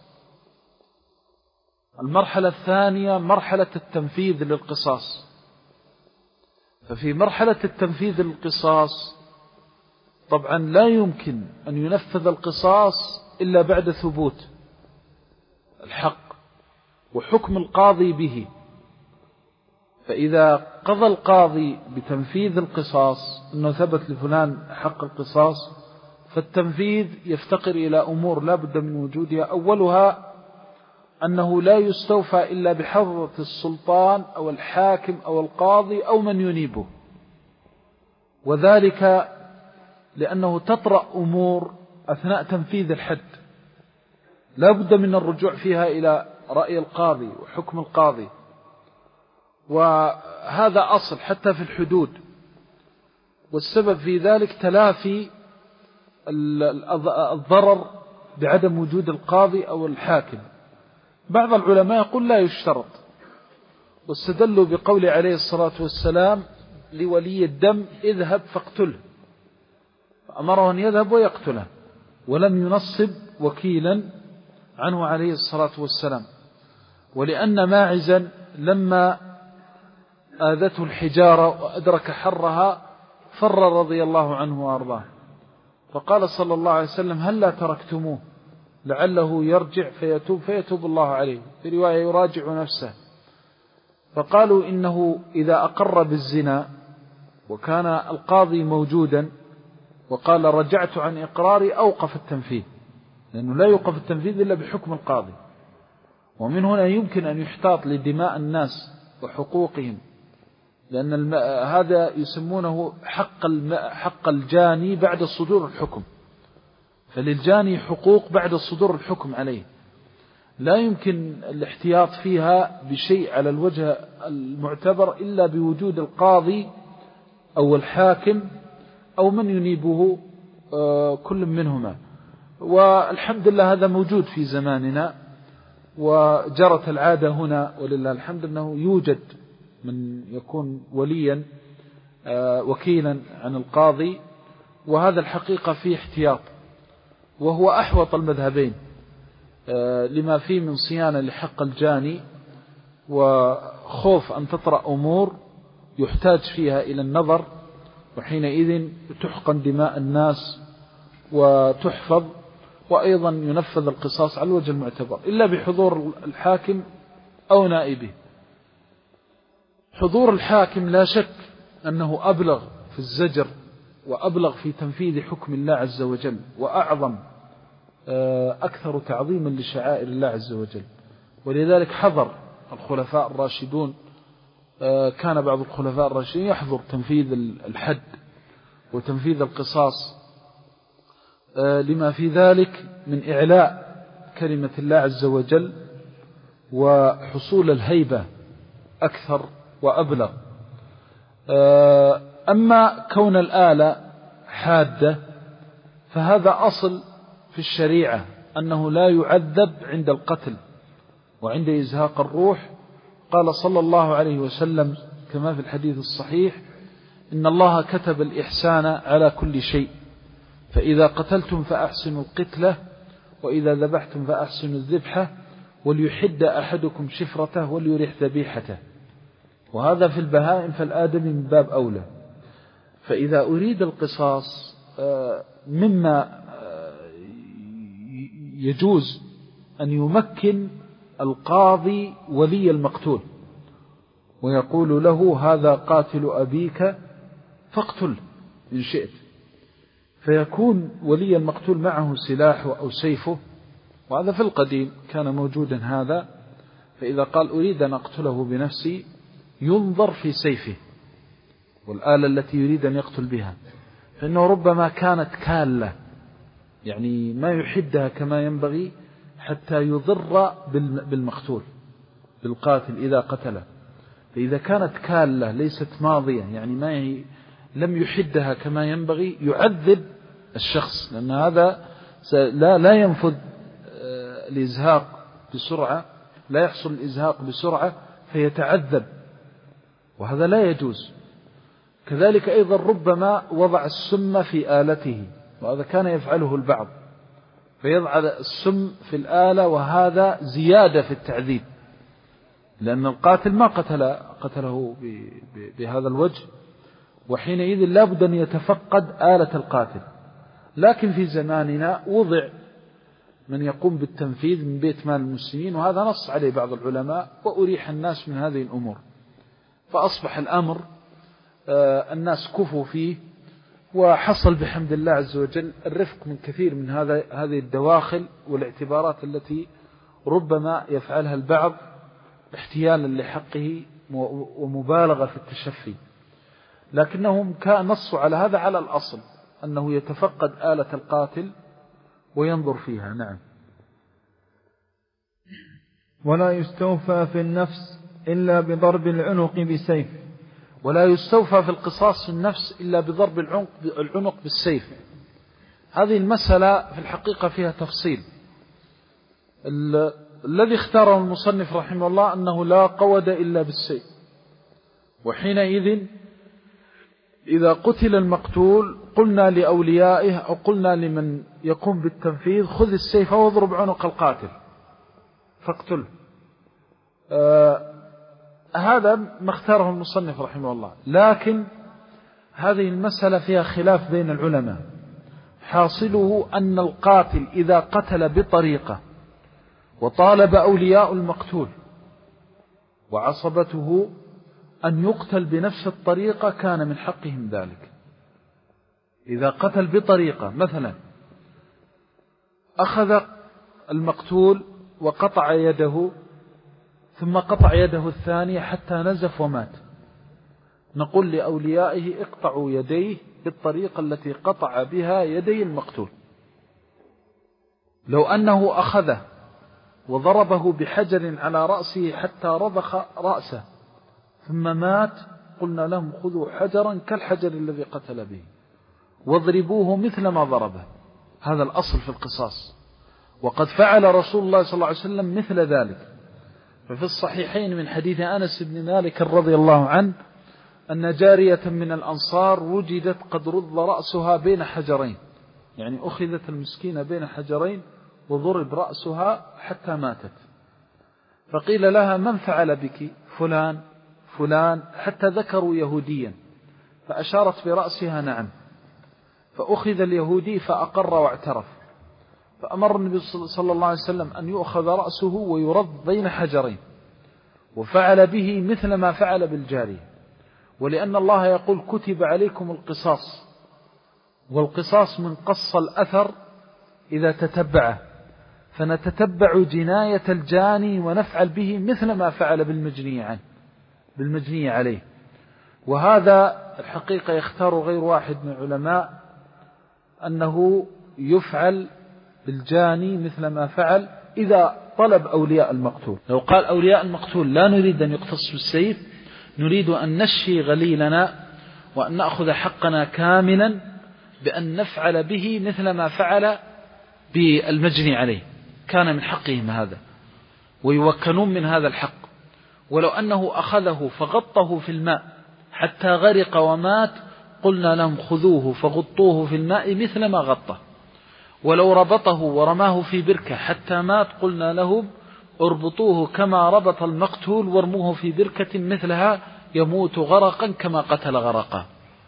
المرحلة الثانية مرحلة التنفيذ للقصاص. ففي مرحلة التنفيذ للقصاص طبعا لا يمكن أن ينفذ القصاص إلا بعد ثبوت الحق وحكم القاضي به. فإذا قضى القاضي بتنفيذ القصاص أنه ثبت لفلان حق القصاص، فالتنفيذ يفتقر إلى أمور لا بد من وجودها. أولها أنه لا يستوفى إلا بحضرة السلطان أو الحاكم أو القاضي أو من ينيبه، وذلك لأنه تطرأ أمور أثناء تنفيذ الحد لا بد من الرجوع فيها إلى رأي القاضي وحكم القاضي، وهذا أصل حتى في الحدود. والسبب في ذلك تلافي الضرر بعدم وجود القاضي أو الحاكم. بعض العلماء يقول لا يشترط، واستدلوا بقول عليه الصلاة والسلام لولي الدم: اذهب فاقتله، فأمره أن يذهب ويقتله، ولم ينصب وكيلا عنه عليه الصلاة والسلام. ولأن ماعزا لما آذته الحجارة وأدرك حرها فر رضي الله عنه وأرضاه، فقال صلى الله عليه وسلم: هل لا تركتموه لعله يرجع فيتوب فيتوب الله عليه، في رواية يراجع نفسه. فقالوا إنه إذا أقر بالزنا وكان القاضي موجودا وقال رجعت عن إقراري أوقف التنفيذ، لأنه لا يوقف التنفيذ إلا بحكم القاضي. ومن هنا يمكن أن يحتاط لدماء الناس وحقوقهم، لأن الم... هذا يسمونه حق, الم... حق الجاني بعد صدور الحكم، فللجاني حقوق بعد صدور الحكم عليه، لا يمكن الاحتياط فيها بشيء على الوجه المعتبر إلا بوجود القاضي أو الحاكم أو من ينيبه كل منهما. والحمد لله هذا موجود في زماننا، وجرت العادة هنا ولله الحمد أنه يوجد من يكون وليا وكيلا عن القاضي، وهذا الحقيقة فيه احتياط، وهو أحوط المذهبين لما فيه من صيانة لحق الجاني وخوف أن تطرأ أمور يحتاج فيها إلى النظر، وحينئذ تحقن دماء الناس وتحفظ، وأيضا ينفذ القصاص على الوجه المعتبر إلا بحضور الحاكم أو نائبه. حضور الحاكم لا شك أنه أبلغ في الزجر وأبلغ في تنفيذ حكم الله عز وجل، وأعظم أكثر تعظيما لشعائر الله عز وجل. ولذلك حضر الخلفاء الراشدون، كان بعض الخلفاء الراشدين يحضر تنفيذ الحد وتنفيذ القصاص لما في ذلك من إعلاء كلمة الله عز وجل وحصول الهيبة أكثر وأبلغ. أما كون الآلة حادة فهذا أصل في الشريعة، أنه لا يعذب عند القتل وعند إزهاق الروح. قال صلى الله عليه وسلم كما في الحديث الصحيح: إن الله كتب الإحسان على كل شيء، فإذا قتلتم فأحسنوا القتلة، وإذا ذبحتم فأحسنوا الذبحة، وليحد أحدكم شفرته وليريح ذبيحته. وهذا في البهائم فالآدم من باب أولى. فإذا أريد القصاص مما يجوز أن يمكن القاضي ولي المقتول ويقول له: هذا قاتل أبيك فاقتل إن شئت، فيكون ولي المقتول معه سلاحه أو سيفه، وهذا في القديم كان موجودا هذا. فإذا قال: أريد أن أقتله بنفسي، ينظر في سيفه والآلة التي يريد أن يقتل بها، فإنه ربما كانت كالة، يعني ما يحدها كما ينبغي حتى يضر بالمقتول بالقاتل إذا قتله. فإذا كانت كالة ليست ماضية، يعني ما هي لم يحدها كما ينبغي، يعذب الشخص، لأن هذا لا لا ينفذ الإزهاق بسرعة، لا يحصل الإزهاق بسرعة فيتعذب، وهذا لا يجوز. كذلك أيضا ربما وضع السم في آلته، وهذا كان يفعله البعض، فيضع السم في الآلة، وهذا زيادة في التعذيب، لأن القاتل ما قتل قتله بهذا الوجه، وحينئذ لا بد أن يتفقد آلة القاتل. لكن في زماننا وضع من يقوم بالتنفيذ من بيت مال المسلمين، وهذا نص عليه بعض العلماء، وأريح الناس من هذه الأمور، فأصبح الأمر الناس كفوا فيه، وحصل بحمد الله عز وجل الرفق من كثير من هذا هذه الدواخل والاعتبارات التي ربما يفعلها البعض احتيالا لحقه ومبالغة في التشفي. لكنهم كان نصوا على هذا على الأصل، أنه يتفقد آلة القاتل وينظر فيها. نعم. ولا يستوفى في النفس إلا بضرب العنق بسيف. ولا يستوفى في القصاص في النفس إلا بضرب العنق العنق بالسيف. هذه المسألة في الحقيقة فيها تفصيل. الذي اختاره المصنف رحمه الله أنه لا قود إلا بالسيف، وحينئذ إذا قتل المقتول قلنا لأوليائه أو قلنا لمن يقوم بالتنفيذ: خذ السيف واضرب عنق القاتل فاقتله. آه هذا ما اختاره المصنف رحمه الله. لكن هذه المسألة فيها خلاف بين العلماء، حاصله أن القاتل إذا قتل بطريقة وطالب أولياء المقتول وعصبته أن يقتل بنفس الطريقة كان من حقهم ذلك. إذا قتل بطريقة، مثلا أخذ المقتول وقطع يده ثم قطع يده الثانية حتى نزف ومات، نقول لأوليائه اقطعوا يديه بالطريقة التي قطع بها يدي المقتول. لو أنه أخذه وضربه بحجر على رأسه حتى رضخ رأسه ثم مات، قلنا لهم خذوا حجرا كالحجر الذي قتل به واضربوه مثل ما ضربه. هذا الأصل في القصاص، وقد فعل رسول الله صلى الله عليه وسلم مثل ذلك. ففي الصحيحين من حديث أنس بن مالك رضي الله عنه أن جارية من الأنصار وجدت قد رض رأسها بين حجرين، يعني أخذت المسكينة بين حجرين وضرب رأسها حتى ماتت، فقيل لها من فعل بك؟ فلان فلان، حتى ذكروا يهوديا، فأشارت برأسها نعم، فأخذ اليهودي فأقر واعترف، فأمر النبي صلى الله عليه وسلم أن يؤخذ رأسه ويرد بين حجرين، وفعل به مثل ما فعل بالجارية. ولأن الله يقول كتب عليكم القصاص، والقصاص من قص الأثر إذا تتبعه، فنتتبع جناية الجاني ونفعل به مثل ما فعل بالمجني عنه بالمجني عليه. وهذا الحقيقة يختار غير واحد من العلماء أنه يفعل بالجاني مثل ما فعل إذا طلب أولياء المقتول. لو قال أولياء المقتول لا نريد أن يقتص بالسيف، نريد أن نشفي غليلنا وأن نأخذ حقنا كاملا بأن نفعل به مثل ما فعل بالمجني عليه، كان من حقهم هذا ويوكلون من هذا الحق. ولو أنه أخذه فغطه في الماء حتى غرق ومات، قلنا لهم خذوه فغطوه في الماء مثل ما غطه. ولو ربطه ورماه في بركة حتى مات، قلنا لهم اربطوه كما ربط المقتول وارموه في بركة مثلها يموت غرقا كما قتل غرقا.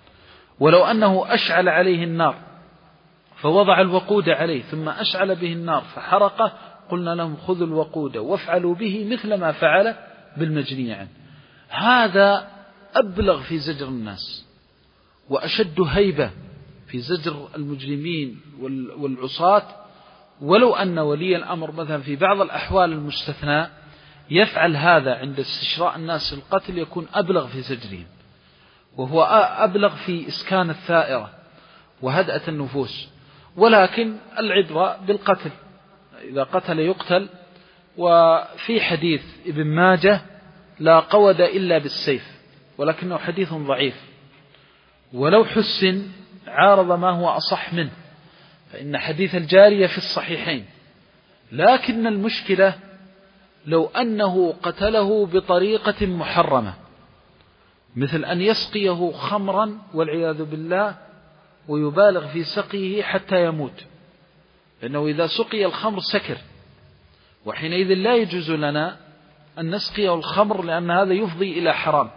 ولو أنه أشعل عليه النار فوضع الوقود عليه ثم أشعل به النار فحرقه، قلنا لهم خذوا الوقود وافعلوا به مثل ما فعل بالمجني عنه. هذا أبلغ في زجر الناس وأشد هيبة في زجر المجرمين والعصاة. ولو أن ولي الأمر مثلا في بعض الأحوال المستثناء يفعل هذا عند استشراء الناس القتل، يكون أبلغ في زجرهم، وهو أبلغ في إسكان الثائرة وهدأة النفوس. ولكن العبرة بالقتل، إذا قتل يقتل. وفي حديث ابن ماجه لا قود إلا بالسيف، ولكنه حديث ضعيف، ولو حسن عارض ما هو أصح منه، فإن حديث الجارية في الصحيحين. لكن المشكلة لو أنه قتله بطريقة محرمة، مثل أن يسقيه خمرا والعياذ بالله ويبالغ في سقيه حتى يموت، لأنه إذا سقي الخمر سكر، وحينئذ لا يجوز لنا أن نسقيه الخمر لأن هذا يفضي إلى حرام.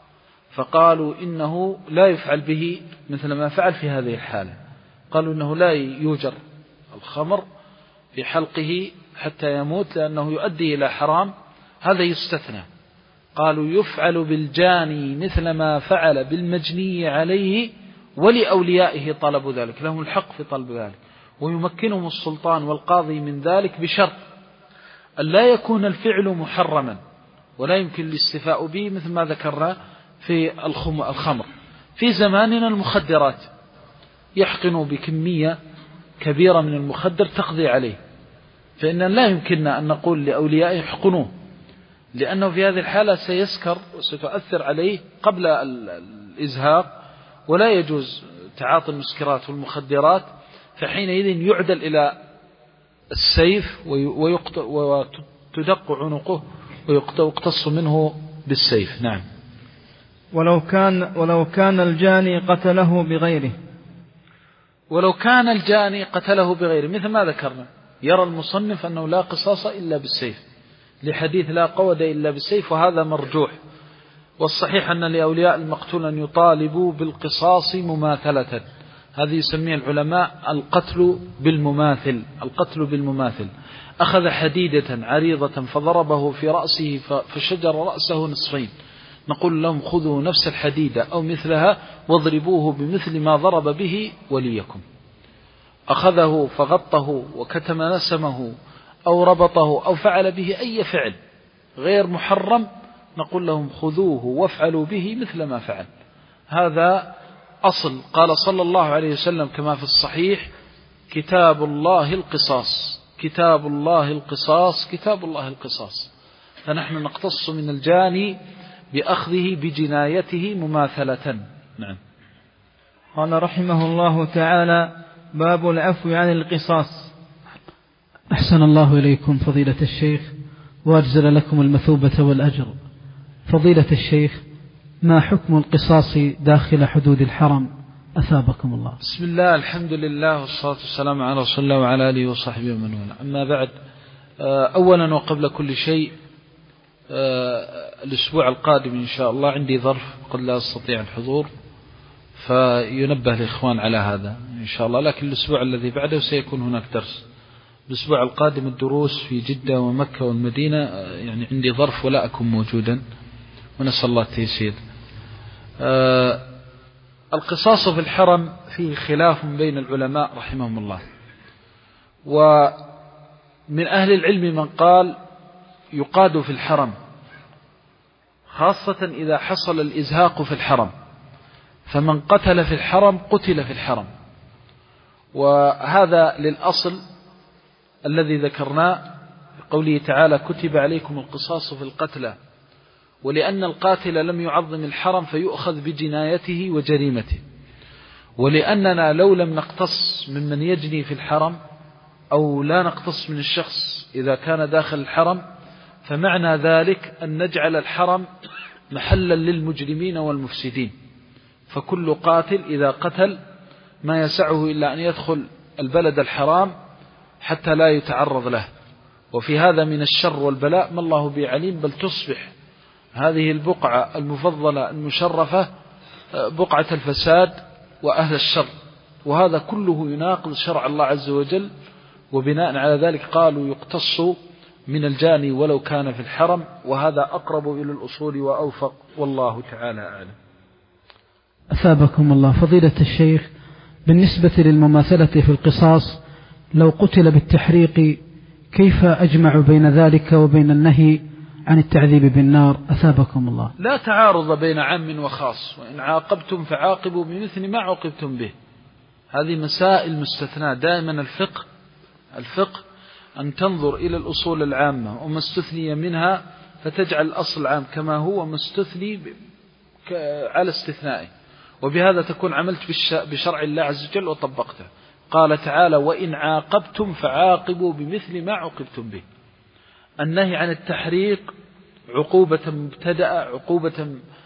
فقالوا إنه لا يفعل به مثل ما فعل في هذه الحالة، قالوا إنه لا يوجر الخمر في حلقه حتى يموت لأنه يؤدي إلى حرام، هذا يستثنى. قالوا يفعل بالجاني مثل ما فعل بالمجني عليه، ولأوليائه طلبوا ذلك، لهم الحق في طلب ذلك، ويمكنهم السلطان والقاضي من ذلك بشرط أن لا يكون الفعل محرما ولا يمكن الاستفاء به، مثل ما ذكرنا في الخمر. في زماننا المخدرات يحقنوا بكمية كبيرة من المخدر تقضي عليه، فإن لا يمكننا أن نقول لأوليائه يحقنوه، لأنه في هذه الحالة سيسكر وستؤثر عليه قبل الإزهاق، ولا يجوز تعاطي المسكرات والمخدرات، فحينئذ يعدل إلى السيف وتدق عنقه ويقتص منه بالسيف. نعم. ولو كان ولو كان الجاني قتله بغيره ولو كان الجاني قتله بغيره مثل ما ذكرنا، يرى المصنف أنه لا قصاص إلا بالسيف لحديث لا قود إلا بالسيف، وهذا مرجوح. والصحيح أن لأولياء المقتول أن يطالبوا بالقصاص مماثلة، هذه يسميه العلماء القتل بالمماثل. القتل بالمماثل، أخذ حديدة عريضة فضربه في رأسه فشجر رأسه نصفين، نقول لهم خذوا نفس الحديدة أو مثلها واضربوه بمثل ما ضرب به وليكم. أخذه فغطه وكتم نسمه أو ربطه أو فعل به أي فعل غير محرم نقول لهم خذوه وافعلوا به مثل ما فعل. هذا أصل. قال صلى الله عليه وسلم كما في الصحيح: كتاب الله القصاص، كتاب الله القصاص، كتاب الله القصاص. فنحن نقتص من الجاني بأخذه بجنايته مماثلة. نعم. قال رحمه الله تعالى: باب العفو عن القصاص. أحسن الله إليكم فضيلة الشيخ وأجزل لكم المثوبة والأجر. فضيلة الشيخ، ما حكم القصاص داخل حدود الحرم أثابكم الله؟ بسم الله، الحمد لله، والصلاة والسلام على رسول الله وعلى آله وصحبه ومن والاه. أما بعد، أولا وقبل كل شيء، الأسبوع القادم إن شاء الله عندي ظرف قد لا أستطيع الحضور، فينبه الإخوان على هذا إن شاء الله. لكن الأسبوع الذي بعده سيكون هناك درس. الأسبوع القادم الدروس في جدة ومكة والمدينة، يعني عندي ظرف ولا أكون موجودا، ونسأل الله التيسير. آه القصاص في الحرم فيه خلاف بين العلماء رحمهم الله، ومن أهل العلم من قال يقاد في الحرم، خاصة إذا حصل الإزهاق في الحرم، فمن قتل في الحرم قتل في الحرم. وهذا للأصل الذي ذكرناه بقوله تعالى: كتب عليكم القصاص في القتلى، ولأن القاتل لم يعظم الحرم فيؤخذ بجنايته وجريمته، ولأننا لو لم نقتص ممن يجني في الحرم أو لا نقتص من الشخص إذا كان داخل الحرم، فمعنى ذلك أن نجعل الحرم محلا للمجرمين والمفسدين، فكل قاتل إذا قتل ما يسعه إلا أن يدخل البلد الحرام حتى لا يتعرض له. وفي هذا من الشر والبلاء ما الله بعليم، بل تصبح هذه البقعة المفضلة المشرفة بقعة الفساد وأهل الشر، وهذا كله يناقض شرع الله عز وجل. وبناء على ذلك قالوا يقتص من الجاني ولو كان في الحرم، وهذا أقرب إلى الأصول وأوفق، والله تعالى أعلم. أثابكم الله فضيلة الشيخ، بالنسبة للمماثلة في القصاص، لو قتل بالتحريق كيف أجمع بين ذلك وبين النهي عن التعذيب بالنار؟ أثابكم الله. لا تعارض بين عام وخاص، وإن عاقبتم فعاقبوا بمثل ما عوقبتم به. هذه مسائل مستثناة. دائما الفقه الفقه أن تنظر إلى الأصول العامة وما استثني منها فتجعل الأصل العام كما هو مستثني على استثنائه، وبهذا تكون عملت بشرع الله عز وجل وطبقته. قال تعالى: وإن عاقبتم فعاقبوا بمثل ما عوقبتم به. النهي عن التحريق عقوبة مبتدأة، عقوبة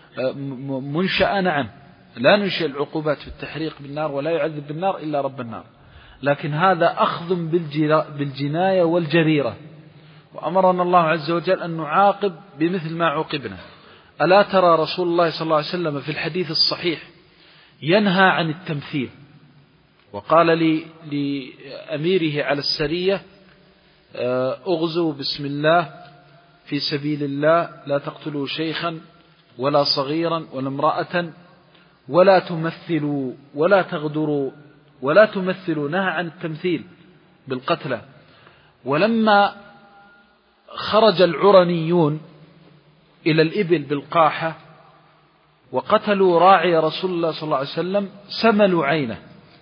منشأة. نعم، لا ننشئ العقوبات في التحريق بالنار، ولا يعذب بالنار إلا رب النار، لكن هذا أخذ بالجناية والجريرة، وأمرنا الله عز وجل أن نعاقب بمثل ما عوقبنا. ألا ترى رسول الله صلى الله عليه وسلم في الحديث الصحيح ينهى عن التمثيل، وقال لأميره على السرية: أغزوا بسم الله في سبيل الله، لا تقتلوا شيخا ولا صغيرا ولا امرأة، ولا تمثلوا ولا تغدروا ولا تمثلوا. نهى عن التمثيل بالقتلى. ولما خرج العرنيون إلى الإبل بالقاحة وقتلوا راعي رسول الله صلى الله عليه وسلم، سملوا عينه،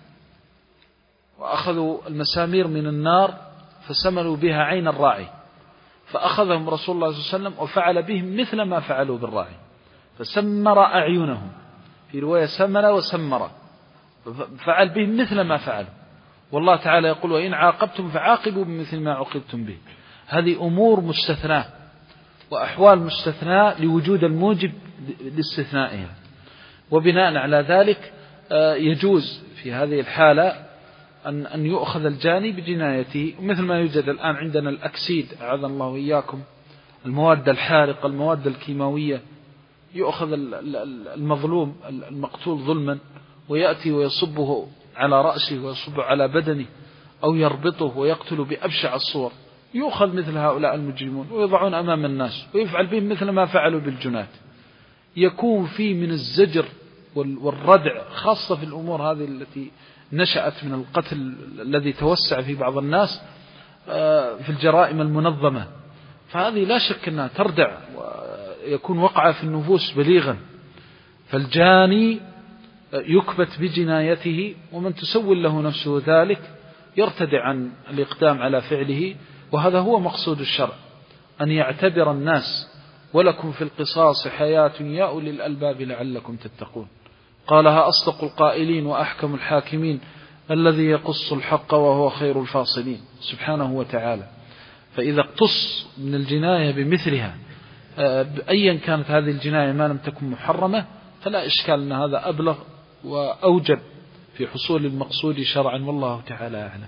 وأخذوا المسامير من النار فسملوا بها عين الراعي، فأخذهم رسول الله صلى الله عليه وسلم وفعل بهم مثل ما فعلوا بالراعي، فسمر أعينهم، في رواية سمل وسمر، فعل بهم مثل ما فعلوا. والله تعالى يقول: وإن عاقبتم فعاقبوا بمثل ما عوقبتم به. هذه أمور مستثناة وأحوال مستثناة لوجود الموجب لاستثنائها، وبناء على ذلك يجوز في هذه الحالة أن أن يؤخذ الجاني بجنايته، مثل ما يوجد الآن عندنا الأكسيد، أعاذنا الله وإياكم، المواد الحارقة، المواد الكيماوية، يؤخذ المظلوم المقتول ظلما ويأتي ويصبه على رأسه ويصبه على بدنه، أو يربطه ويقتل بأبشع الصور. يؤخذ مثل هؤلاء المجرمون ويضعون أمام الناس ويفعل بهم مثل ما فعلوا بالجنات. يكون فيه من الزجر والردع، خاصة في الأمور هذه التي نشأت من القتل الذي توسع في بعض الناس في الجرائم المنظمة، فهذه لا شك أنها تردع ويكون وقع في النفوس بليغا. فالجاني يكبت بجنايته، ومن تسول له نفسه ذلك يرتدع عن الإقدام على فعله. وهذا هو مقصود الشرع، أن يعتبر الناس ولكم في القصاص حياة يا أولي الألباب لعلكم تتقون. قالها أصدق القائلين وأحكم الحاكمين الذي يقص الحق وهو خير الفاصلين سبحانه وتعالى. فإذا اقتص من الجناية بمثلها أيا كانت هذه الجناية ما لم تكن محرمة، فلا إشكال أن هذا أبلغ وأوجب في حصول المقصود شرعا، والله تعالى أعلم.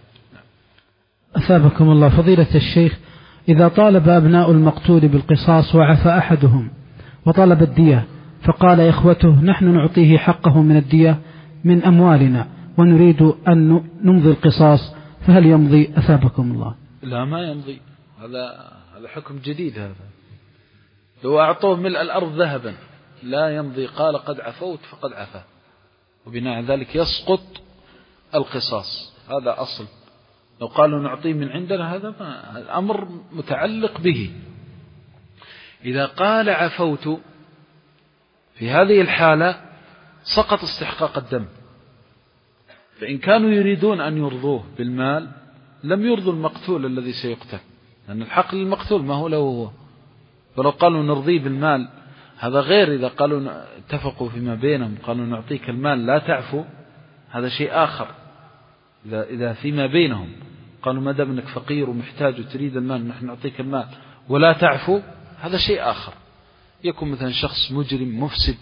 أثابكم الله فضيلة الشيخ، إذا طالب أبناء المقتول بالقصاص وعفى أحدهم وطلب الدية، فقال إخوته نحن نعطيه حقه من الدية من أموالنا ونريد أن نمضي القصاص، فهل يمضي أثابكم الله؟ لا، ما يمضي. هذا هذا حكم جديد. هذا لو أعطوه ملء الأرض ذهبا لا يمضي. قال قد عفوت فقد عفا، وبناء ذلك يسقط القصاص. هذا أصل. لو قالوا نعطيه من عندنا هذا ما الأمر متعلق به. إذا قال عفوت في هذه الحالة سقط استحقاق الدم. فإن كانوا يريدون أن يرضوه بالمال لم يرضوا المقتول الذي سيقتل، لأن الحق للمقتول ما هو له هو. فلو قالوا نرضيه بالمال هذا غير. إذا قالوا اتفقوا فيما بينهم قالوا نعطيك المال لا تعفو، هذا شيء آخر. إذا, إذا فيما بينهم قالوا ما دام انك فقير ومحتاج وتريد المال نحن نعطيك المال ولا تعفو، هذا شيء آخر. يكون مثلا شخص مجرم مفسد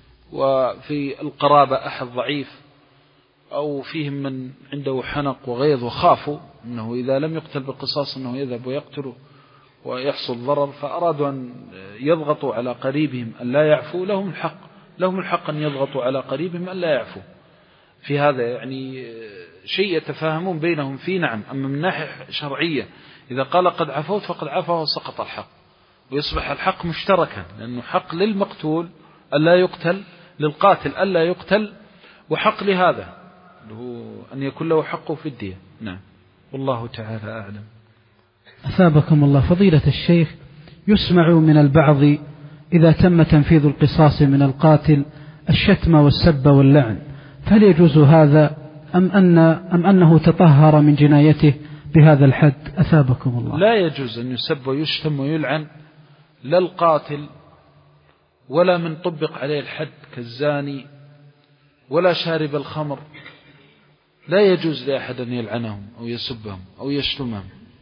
وفي القرابة أحد ضعيف، أو فيهم من عنده حنق وغيظ وخافوا أنه إذا لم يقتل بالقصاص أنه يذهب ويقتله ويحصل ضرر، فأرادوا أن يضغطوا على قريبهم أن لا يعفو. لهم الحق لهم الحق أن يضغطوا على قريبهم أن لا يعفو. في هذا يعني شيء يتفاهمون بينهم فيه. نعم. أما من ناحية شرعية إذا قال قد عفوت فقد عفا وسقط الحق، ويصبح الحق مشتركا، لأنه حق للمقتول ألا يقتل، للقاتل ألا يقتل، وحق لهذا أن يكون له حقه في الدية. نعم، والله تعالى أعلم. أثابكم الله فضيلة الشيخ، يسمع من البعض إذا تم تنفيذ القصاص من القاتل الشتم والسب واللعن، فهل يجوز هذا أم, أن أم أنه تطهر من جنايته بهذا الحد؟ أثابكم الله. لا يجوز أن يسب ويشتم ويلعن لا القاتل ولا من طبق عليه الحد كالزاني ولا شارب الخمر. لا يجوز لأحد أن يلعنهم أو يسبهم أو يشتمهم.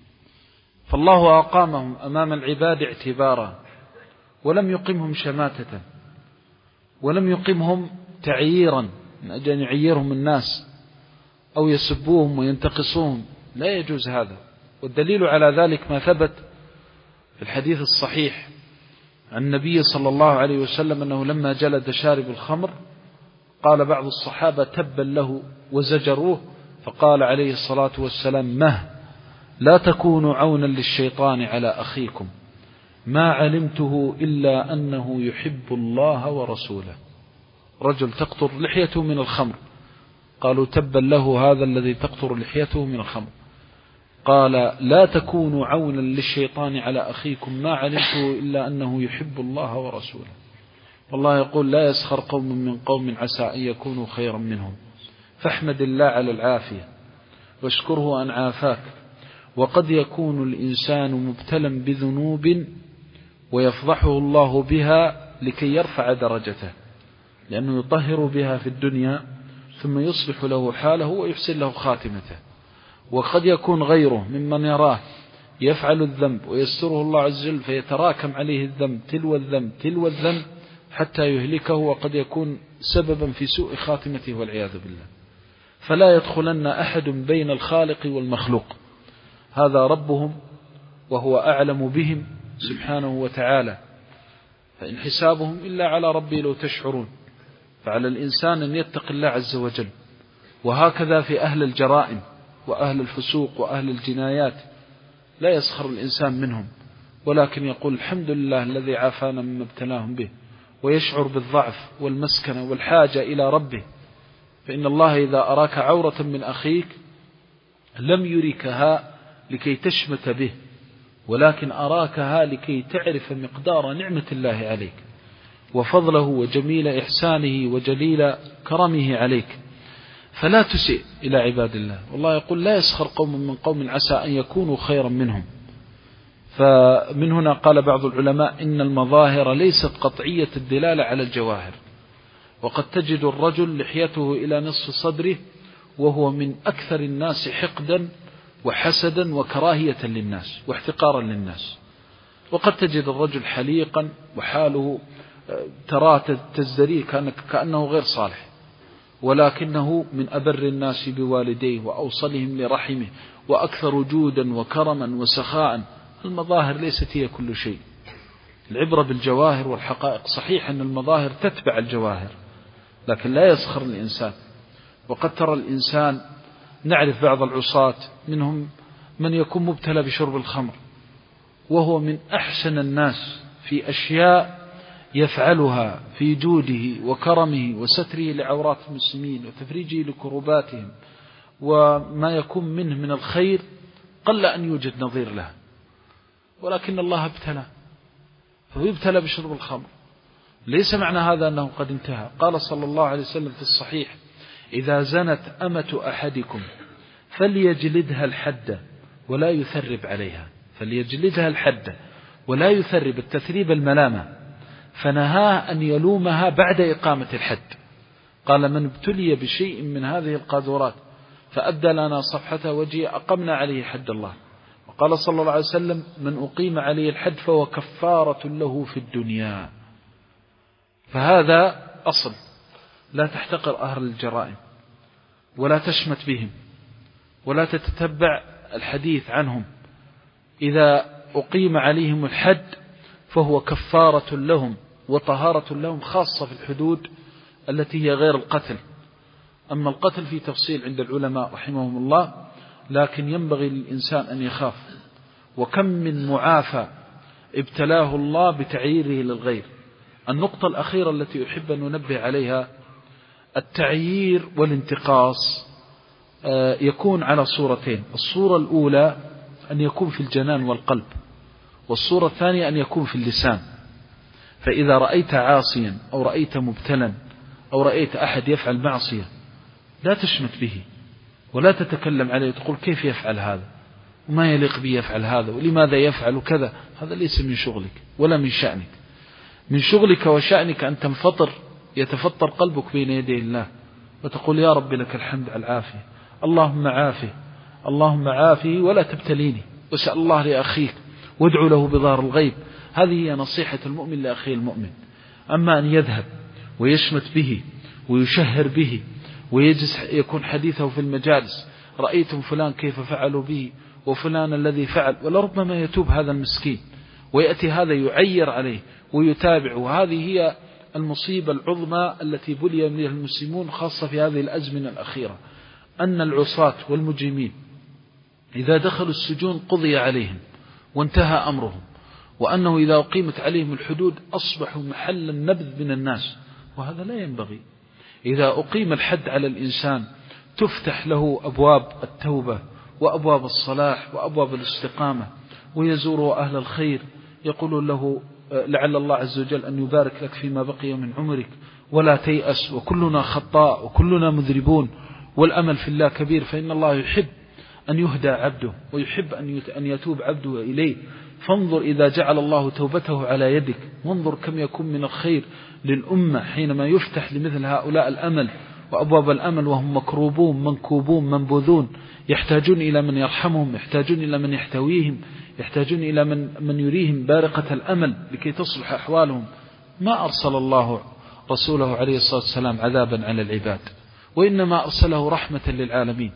فالله أقامهم أمام العباد اعتبارا، ولم يقمهم شماتة، ولم يقمهم تعييرا من أجل أن يعيرهم الناس أو يسبوهم وينتقصوهم. لا يجوز هذا. والدليل على ذلك ما ثبت في الحديث الصحيح عن النبي صلى الله عليه وسلم أنه لما جلد شارب الخمر قال بعض الصحابة تبا له وزجروه، فقال عليه الصلاة والسلام مه لا تكونوا عونا للشيطان على أخيكم، ما علمته إلا أنه يحب الله ورسوله. رجل تقطر لحيته من الخمر، قالوا تبا له هذا الذي تقطر لحيته من الخمر. قال لا تكونوا عونا للشيطان على أخيكم، ما علمته إلا أنه يحب الله ورسوله. والله يقول لا يسخر قوم من قوم عسى أن يكونوا خيرا منهم، فاحمد الله على العافية واشكره أن عافاك. وقد يكون الإنسان مبتلا بذنوب ويفضحه الله بها لكي يرفع درجته، لأنه يطهر بها في الدنيا ثم يصلح له حاله ويحسن له خاتمته. وقد يكون غيره ممن يراه يفعل الذنب ويستره الله عز وجل فيتراكم عليه الذنب تلو الذنب تلو الذنب حتى يهلكه، وقد يكون سببا في سوء خاتمته والعياذ بالله. فلا يدخلن أحد بين الخالق والمخلوق، هذا ربهم وهو أعلم بهم سبحانه وتعالى، فإن حسابهم إلا على ربي لو تشعرون. فعلى الإنسان أن يتقي الله عز وجل. وهكذا في أهل الجرائم وأهل الفسوق وأهل الجنايات لا يسخر الإنسان منهم، ولكن يقول الحمد لله الذي عافانا مما ابتلاهم به، ويشعر بالضعف والمسكنة والحاجة إلى ربه فإن الله إذا أراك عورة من أخيك لم يركها لكي تشمت به، ولكن أراكها لكي تعرف مقدار نعمة الله عليك وفضله وجميل إحسانه وجليل كرمه عليك، فلا تسئ إلى عباد الله. والله يقول لا يسخر قوم من قوم عسى أن يكونوا خيرا منهم. فمن هنا قال بعض العلماء إن المظاهر ليست قطعية الدلالة على الجواهر، وقد تجد الرجل لحيته إلى نصف صدره وهو من أكثر الناس حقدا وحسدا وكراهية للناس واحتقارا للناس، وقد تجد الرجل حليقا وحاله ترى تزدريه كأنه غير صالح، ولكنه من أبر الناس بوالديه وأوصلهم لرحمه وأكثر جودا وكرما وسخاء. المظاهر ليست هي كل شيء، العبرة بالجواهر والحقائق. صحيح أن المظاهر تتبع الجواهر، لكن لا يسخر الإنسان. وقد ترى الإنسان، نعرف بعض العصاة منهم من يكون مبتلى بشرب الخمر وهو من أحسن الناس في أشياء يفعلها في جوده وكرمه وستره لعورات المسلمين وتفريجه لكروباتهم، وما يكون منه من الخير قل أن يوجد نظير له، ولكن الله ابتلى، فهو يبتلى بشرب الخمر. ليس معنى هذا أنه قد انتهى. قال صلى الله عليه وسلم في الصحيح: إذا زنت أمة أحدكم فليجلدها الحد ولا يثرب عليها، فليجلدها الحد ولا يثرب، التثريب الملامة، فنهاه أن يلومها بعد إقامة الحد. قال: من ابتلي بشيء من هذه القاذورات فأدى لنا صفحة وجهه أقمنا عليه حد الله. وقال صلى الله عليه وسلم: من أقيم عليه الحد فهو كفارة له في الدنيا. فهذا أصل، لا تحتقر أهل الجرائم ولا تشمت بهم ولا تتتبع الحديث عنهم. إذا أقيم عليهم الحد فهو كفارة لهم وطهارة لهم، خاصة في الحدود التي هي غير القتل. أما القتل في تفصيل عند العلماء رحمهم الله، لكن ينبغي للإنسان أن يخاف. وكم من معافى ابتلاه الله بتعييره للغير. النقطة الأخيرة التي أحب أن ننبه عليها: التعيير والانتقاص يكون على صورتين. الصورة الأولى أن يكون في الجنان والقلب، والصورة الثانية أن يكون في اللسان. فإذا رأيت عاصيا أو رأيت مبتلا أو رأيت أحد يفعل معصية لا تشمت به ولا تتكلم عليه وتقول كيف يفعل هذا وما يليق به يفعل هذا ولماذا يفعل كذا. هذا ليس من شغلك ولا من شأنك. من شغلك وشأنك أن تنفطر، يتفطر قلبك بين يدي الله وتقول: يا رب لك الحمد على العافية، اللهم عافه اللهم عافه ولا تبتليني، واسأل الله لأخيك وادعو له بظهر الغيب. هذه هي نصيحة المؤمن لأخيه المؤمن. أما أن يذهب ويشمت به ويشهر به ويجلس يكون حديثه في المجالس: رأيتم فلان كيف فعلوا به وفلان الذي فعل، ولربما يتوب هذا المسكين ويأتي هذا يعير عليه ويتابع. وهذه هي المصيبة العظمى التي بلي منها المسلمون، خاصة في هذه الأزمنة الأخيرة، أن العصاة والمجرمين إذا دخلوا السجون قضي عليهم وانتهى أمرهم، وأنه إذا أقيمت عليهم الحدود أصبحوا محل النبذ من الناس، وهذا لا ينبغي. إذا أقيم الحد على الإنسان تفتح له أبواب التوبة وأبواب الصلاح وأبواب الاستقامة، ويزور أهل الخير يقول له: لعل الله عز وجل أن يبارك لك فيما بقي من عمرك ولا تيأس، وكلنا خطاء وكلنا مذنبون والأمل في الله كبير، فإن الله يحب أن يهدى عبده ويحب أن يتوب عبده إليه. فانظر إذا جعل الله توبته على يدك، وانظر كم يكون من الخير للأمة حينما يفتح لمثل هؤلاء الأمل وأبواب الأمل وهم مكروبون منكوبون منبوذون، يحتاجون إلى من يرحمهم، يحتاجون إلى من يحتويهم، يحتاجون إلى من, من يريهم بارقة الأمل لكي تصلح أحوالهم. ما أرسل الله رسوله عليه الصلاة والسلام عذابا على العباد، وإنما أرسله رحمة للعالمين،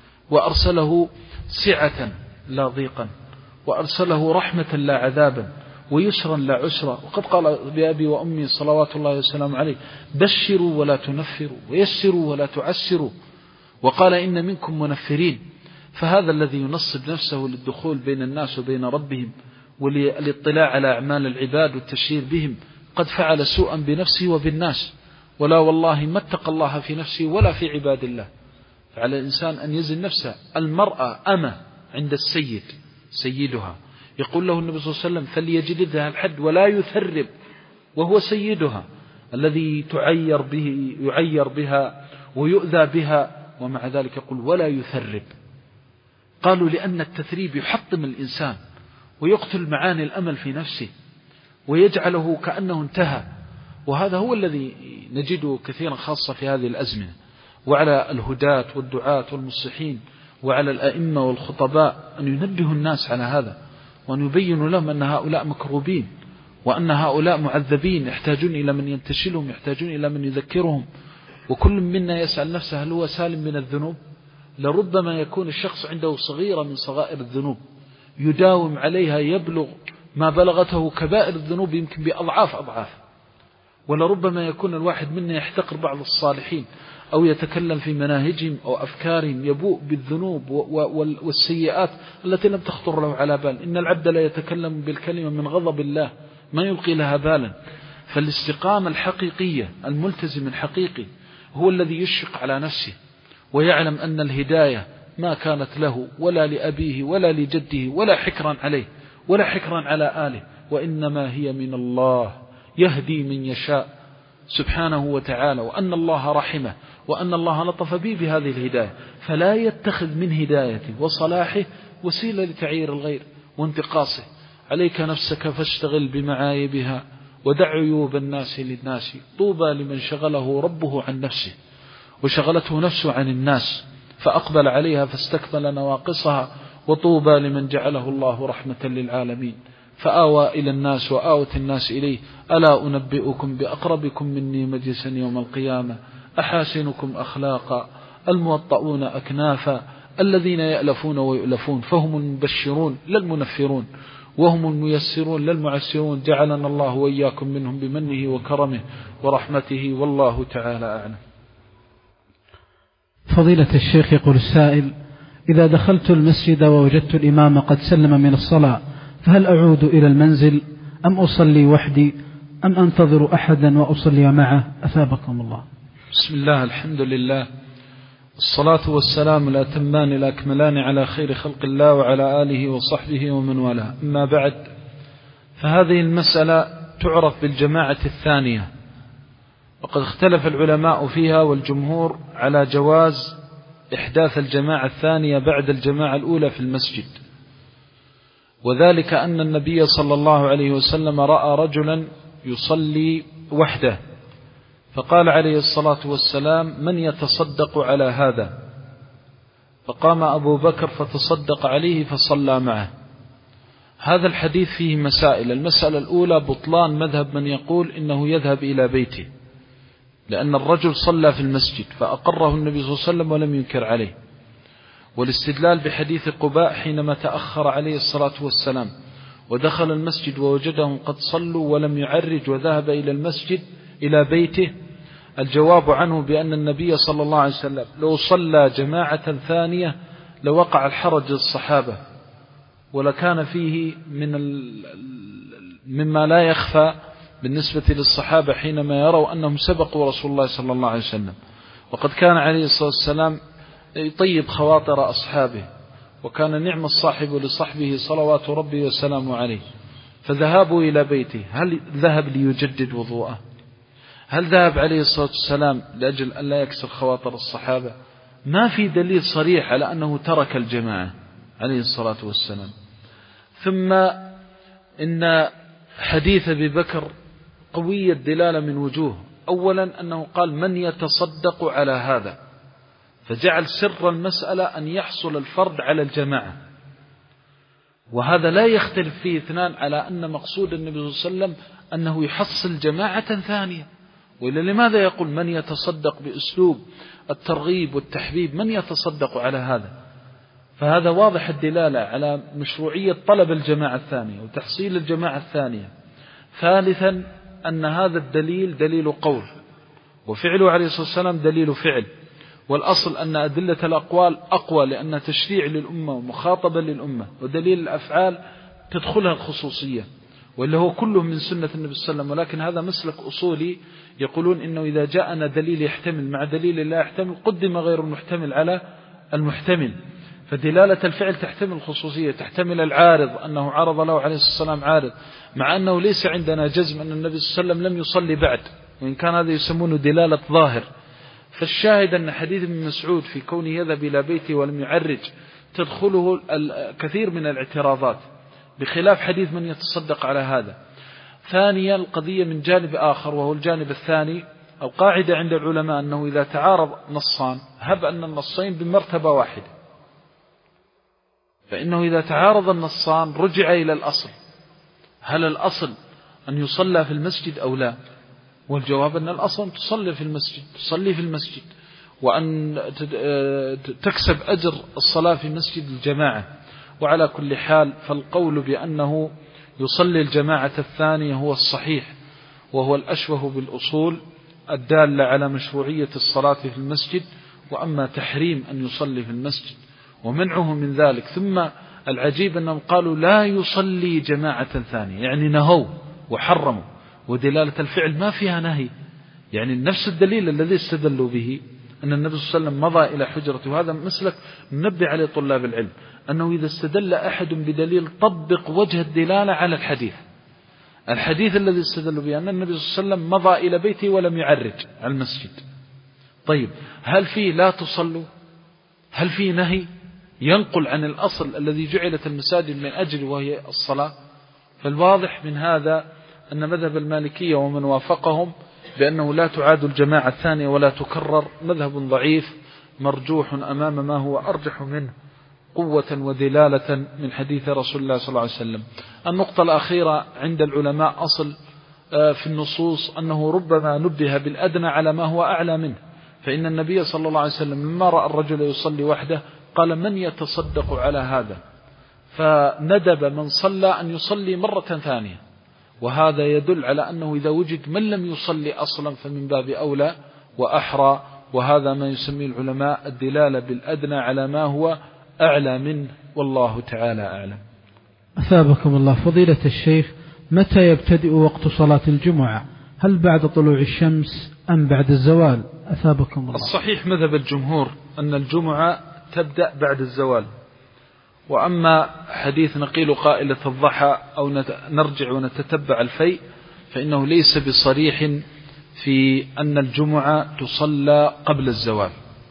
وأرسله سعة لا ضيقا، وأرسله رحمة لا عذابا، ويسرا لا عسرا. وقد قال بأبي وأمي صلوات الله وسلام عليه: بشروا ولا تنفروا ويسروا ولا تعسروا، وقال: إن منكم منفرين. فهذا الذي ينصب نفسه للدخول بين الناس وبين ربهم وللاطلاع على أعمال العباد والتشهير بهم قد فعل سوءا بنفسه وبالناس، ولا والله ما اتقى الله في نفسه ولا في عباد الله. فعلى الإنسان أن يزن نفسه. المرأة أمة عند السيد سيدها، يقول له النبي صلى الله عليه وسلم فليجلدها الحد ولا يثرب، وهو سيدها الذي تعير به يعير بها ويؤذى بها، ومع ذلك يقول ولا يثرب. قالوا لأن التثريب يحطم الإنسان ويقتل معاني الأمل في نفسه ويجعله كأنه انتهى، وهذا هو الذي نجده كثيرا خاصة في هذه الأزمنة. وعلى الهداة والدعاة والمصلحين وعلى الأئمة والخطباء أن ينبهوا الناس على هذا، وأن يبينوا لهم أن هؤلاء مكروبين، وأن هؤلاء معذبين يحتاجون إلى من ينتشلهم، يحتاجون إلى من يذكرهم. وكل منا يسأل نفسه هل هو سالم من الذنوب؟ لربما يكون الشخص عنده صغيرة من صغائر الذنوب يداوم عليها يبلغ ما بلغته كبائر الذنوب يمكن بأضعاف أضعاف، ولربما يكون الواحد منا يحتقر بعض الصالحين أو يتكلم في مناهجهم أو أفكارهم يبوء بالذنوب والسيئات التي لم تخطر له على بال. إن العبد لا يتكلم بالكلمة من غضب الله ما يلقي لها بالا. فالاستقامة الحقيقية الملتزم الحقيقي هو الذي يشفق على نفسه ويعلم أن الهداية ما كانت له ولا لأبيه ولا لجده ولا حكرا عليه ولا حكرا على آله، وإنما هي من الله يهدي من يشاء سبحانه وتعالى، وأن الله رحمه وأن الله لطف به بهذه الهداية، فلا يتخذ من هدايته وصلاحه وسيلة لتعيير الغير وانتقاصه. عليك نفسك فاشتغل بمعايبها ودع عيوب الناس للناس، طوبى لمن شغله ربه عن نفسه وشغلته نفسه عن الناس فأقبل عليها فاستكمل نواقصها، وطوبى لمن جعله الله رحمة للعالمين فآوى إلى الناس وآوت الناس إليه. ألا أنبئكم بأقربكم مني مجلسا يوم القيامة، أحاسنكم أخلاقا، الموطؤون أكنافا، الذين يألفون ويؤلفون، فهم المبشرون لا المنفرون، وهم الميسرون لا المعسرون. جعلنا الله وإياكم منهم بمنه وكرمه ورحمته، والله تعالى أعلم. فضيلة الشيخ، يقول السائل: إذا دخلت المسجد ووجدت الإمام قد سلم من الصلاة فهل أعود إلى المنزل أم أصلي وحدي أم أنتظر أحدا وأصلي معه؟ أثابكم الله. بسم الله، الحمد لله، الصلاة والسلام الأتمان الأكملان على خير خلق الله وعلى آله وصحبه ومن والاه. أما بعد، فهذه المسألة تعرف بالجماعة الثانية، وقد اختلف العلماء فيها، والجمهور على جواز إحداث الجماعة الثانية بعد الجماعة الأولى في المسجد، وذلك أن النبي صلى الله عليه وسلم رأى رجلا يصلي وحده فقال عليه الصلاة والسلام: من يتصدق على هذا؟ فقام أبو بكر فتصدق عليه فصلى معه. هذا الحديث فيه مسائل. المسألة الأولى بطلان مذهب من يقول إنه يذهب إلى بيته، لأن الرجل صلى في المسجد فأقره النبي صلى الله عليه وسلم ولم ينكر عليه، والاستدلال بحديث قباء حينما تأخر عليه الصلاة والسلام ودخل المسجد ووجدهم قد صلوا ولم يعرج وذهب إلى المسجد إلى بيته. الجواب عنه بأن النبي صلى الله عليه وسلم لو صلى جماعة ثانية لوقع الحرج للصحابة، ولكان فيه من مما لا يخفى بالنسبة للصحابة حينما يروا أنهم سبقوا رسول الله صلى الله عليه وسلم. وقد كان عليه الصلاة والسلام يطيب خواطر أصحابه، وكان نعم الصاحب لصحبه صلوات ربي وسلامه عليه. فذهابوا إلى بيته، هل ذهب ليجدد وضوءه؟ هل ذهب عليه الصلاة والسلام لأجل أن لا يكسر خواطر الصحابة؟ ما في دليل صريح على أنه ترك الجماعة عليه الصلاة والسلام. ثم إن حديث أبي بكر قوي الدلالة من وجوه. أولا أنه قال: من يتصدق على هذا، فجعل سر المسألة أن يحصل الفرد على الجماعة، وهذا لا يختلف فيه اثنان على أن مقصود النبي صلى الله عليه وسلم أنه يحصل جماعة ثانية. وإلا لماذا يقول من يتصدق بأسلوب الترغيب والتحبيب؟ من يتصدق على هذا؟ فهذا واضح الدلالة على مشروعية طلب الجماعة الثانية وتحصيل الجماعة الثانية. ثالثا أن هذا الدليل دليل قول، وفعله عليه الصلاة والسلام دليل فعل، والأصل أن أدلة الأقوال أقوى لأن تشريع للأمة ومخاطبة للأمة، ودليل الأفعال تدخلها الخصوصية. واللي هو كله من سنة النبي صلى الله عليه وسلم، ولكن هذا مسلك أصولي يقولون إنه إذا جاءنا دليل يحتمل مع دليل لا يحتمل قدم غير المحتمل على المحتمل. فدلالة الفعل تحتمل الخصوصية، تحتمل العارض أنه عرض له عليه الصلاة والسلام عارض، مع أنه ليس عندنا جزم أن النبي صلى الله عليه وسلم لم يصلي بعد، وإن كان هذا يسمونه دلالة ظاهر. فالشاهد أن حديث ابن مسعود في كونه يذهب إلى بيته ولم يعرج تدخله الكثير من الاعتراضات، بخلاف حديث من يتصدق على هذا. ثانيا القضية من جانب آخر، وهو الجانب الثاني، القاعدة عند العلماء أنه إذا تعارض نصان، هب أن النصين بمرتبة واحدة، فإنه إذا تعارض النصان رجع إلى الأصل، هل الأصل أن يصلى في المسجد أو لا؟ والجواب أن الأصل تصلي في المسجد، تصلي في المسجد، وأن تكسب أجر الصلاة في مسجد الجماعة. وعلى كل حال فالقول بأنه يصلي الجماعة الثانية هو الصحيح، وهو الأشبه بالأصول الدالة على مشروعية الصلاة في المسجد، وأما تحريم أن يصلي في المسجد ومنعه من ذلك. ثم العجيب أنهم قالوا لا يصلي جماعة ثانية، يعني نهوا وحرموا، ودلالة الفعل ما فيها نهي، يعني نفس الدليل الذي استدلوا به أن النبي صلى الله عليه وسلم مضى إلى حجرته. وهذا مسلك ننبه عليه طلاب العلم، أنه إذا استدل أحد بدليل طبق وجه الدلالة على الحديث. الحديث الذي استدلوا به أن النبي صلى الله عليه وسلم مضى إلى بيته ولم يعرج على المسجد. طيب هل فيه لا تصلوا؟ هل فيه نهي ينقل عن الأصل الذي جعلت المساجد من أجل وهي الصلاة؟ فالواضح من هذا أن مذهب المالكية ومن وافقهم بأنه لا تعاد الجماعة الثانية ولا تكرر مذهب ضعيف مرجوح أمام ما هو أرجح منه قوة ودلالة من حديث رسول الله صلى الله عليه وسلم. النقطة الأخيرة عند العلماء أصل في النصوص أنه ربما نبه بالأدنى على ما هو أعلى منه، فإن النبي صلى الله عليه وسلم لما رأى الرجل يصلي وحده قال من يتصدق على هذا، فندب من صلى أن يصلي مرة ثانية، وهذا يدل على أنه إذا وجد من لم يصلي أصلا فمن باب أولى وأحرى، وهذا ما يسميه العلماء الدلالة بالأدنى على ما هو أعلى منه، والله تعالى أعلم. أثابكم الله. فضيلة الشيخ، متى يبتدئ وقت صلاة الجمعة؟ هل بعد طلوع الشمس أم بعد الزوال؟ أثابكم الله. الصحيح مذهب الجمهور أن الجمعة تبدأ بعد الزوال، وأما حديث نقيل قائلة الضحى أو نرجع ونتتبع الفيء فإنه ليس بصريح في أن الجمعة تصلى قبل الزوال،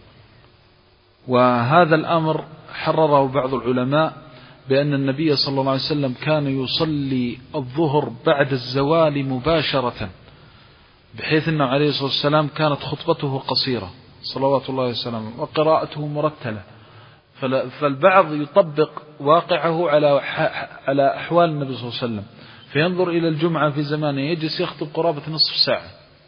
وهذا الأمر حرره بعض العلماء بأن النبي صلى الله عليه وسلم كان يصلي الظهر بعد الزوال مباشرة، بحيث أنه عليه الصلاة والسلام كانت خطبته قصيرة صلوات الله وسلامه وقراءته مرتلة، فالبعض يطبق واقعه على على أحوال النبي صلى الله عليه وسلم، فينظر إلى الجمعة في زمانه يجلس يخطب قرابة نصف ساعة،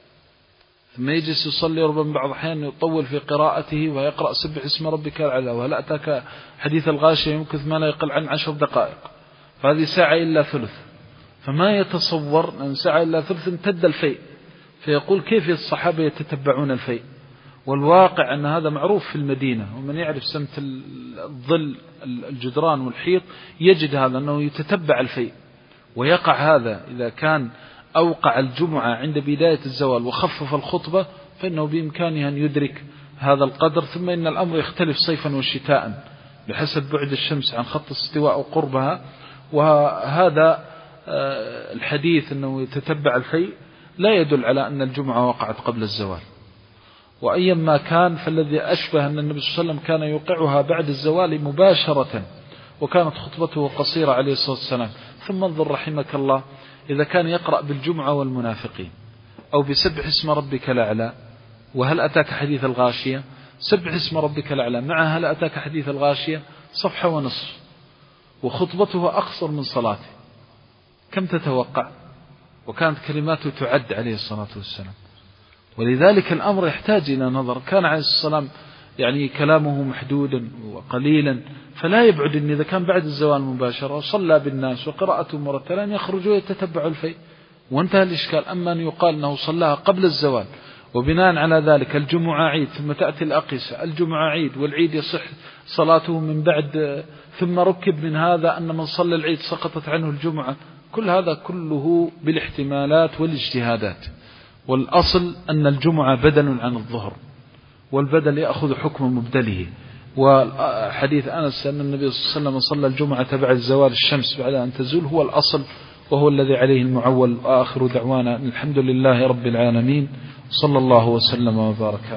ثم يجلس يصلي، ربما بعض الأحيان يطول في قراءته ويقرأ سبح اسم ربك الأعلى، وهل أتاك حديث الغاشية يمكث ما لا يقل عن عشر دقائق، فهذه ساعة إلا ثلث، فما يتصور أن ساعة إلا ثلث امتد الفيء، فيقول كيف الصحابة يتتبعون الفيء؟ والواقع أن هذا معروف في المدينة، ومن يعرف سمت الظل الجدران والحيط يجد هذا أنه يتتبع الفيء، ويقع هذا إذا كان أوقع الجمعة عند بداية الزوال وخفف الخطبة فإنه بإمكانه أن يدرك هذا القدر. ثم إن الأمر يختلف صيفا وشتاء بحسب بعد الشمس عن خط الاستواء وقربها، وهذا الحديث أنه يتتبع الفيء لا يدل على أن الجمعة وقعت قبل الزوال. وأيما كان فالذي أشبه أن النبي صلى الله عليه وسلم كان يوقعها بعد الزوال مباشرة، وكانت خطبته قصيرة عليه الصلاة والسلام. ثم انظر رحمك الله، إذا كان يقرأ بالجمعة والمنافقين أو بسبح اسم ربك الأعلى وهل أتاك حديث الغاشية، سبح اسم ربك الأعلى مع هل أتاك حديث الغاشية صفحة ونصف، وخطبته أقصر من صلاته، كم تتوقع؟ وكانت كلماته تعد عليه الصلاة والسلام. ولذلك الأمر يحتاج إلى نظر. كان عليه الصلاة والسلام يعني كلامه محدودا وقليلا، فلا يبعد أن إذا كان بعد الزوال مباشرة وصلى بالناس وقراءته مرتلا يخرجوا يتتبعوا الفيء وانتهى الإشكال. أما أن يقال أنه صلاها قبل الزوال وبناء على ذلك الجمعة عيد، ثم تأتي الأقيسة الجمعة عيد والعيد يصح صلاته من بعد، ثم ركب من هذا أن من صلى العيد سقطت عنه الجمعة، كل هذا كله بالاحتمالات والاجتهادات، والأصل أن الجمعة بدل عن الظهر، والبدل يأخذ حكم مبدله. وحديث أنس أن النبي صلى الله عليه وسلم صلى الجمعة بعد زوال الشمس بعد أن تزول هو الأصل، وهو الذي عليه المعول. وآخر دعوانا الحمد لله رب العالمين، صلى الله وسلم وبارك.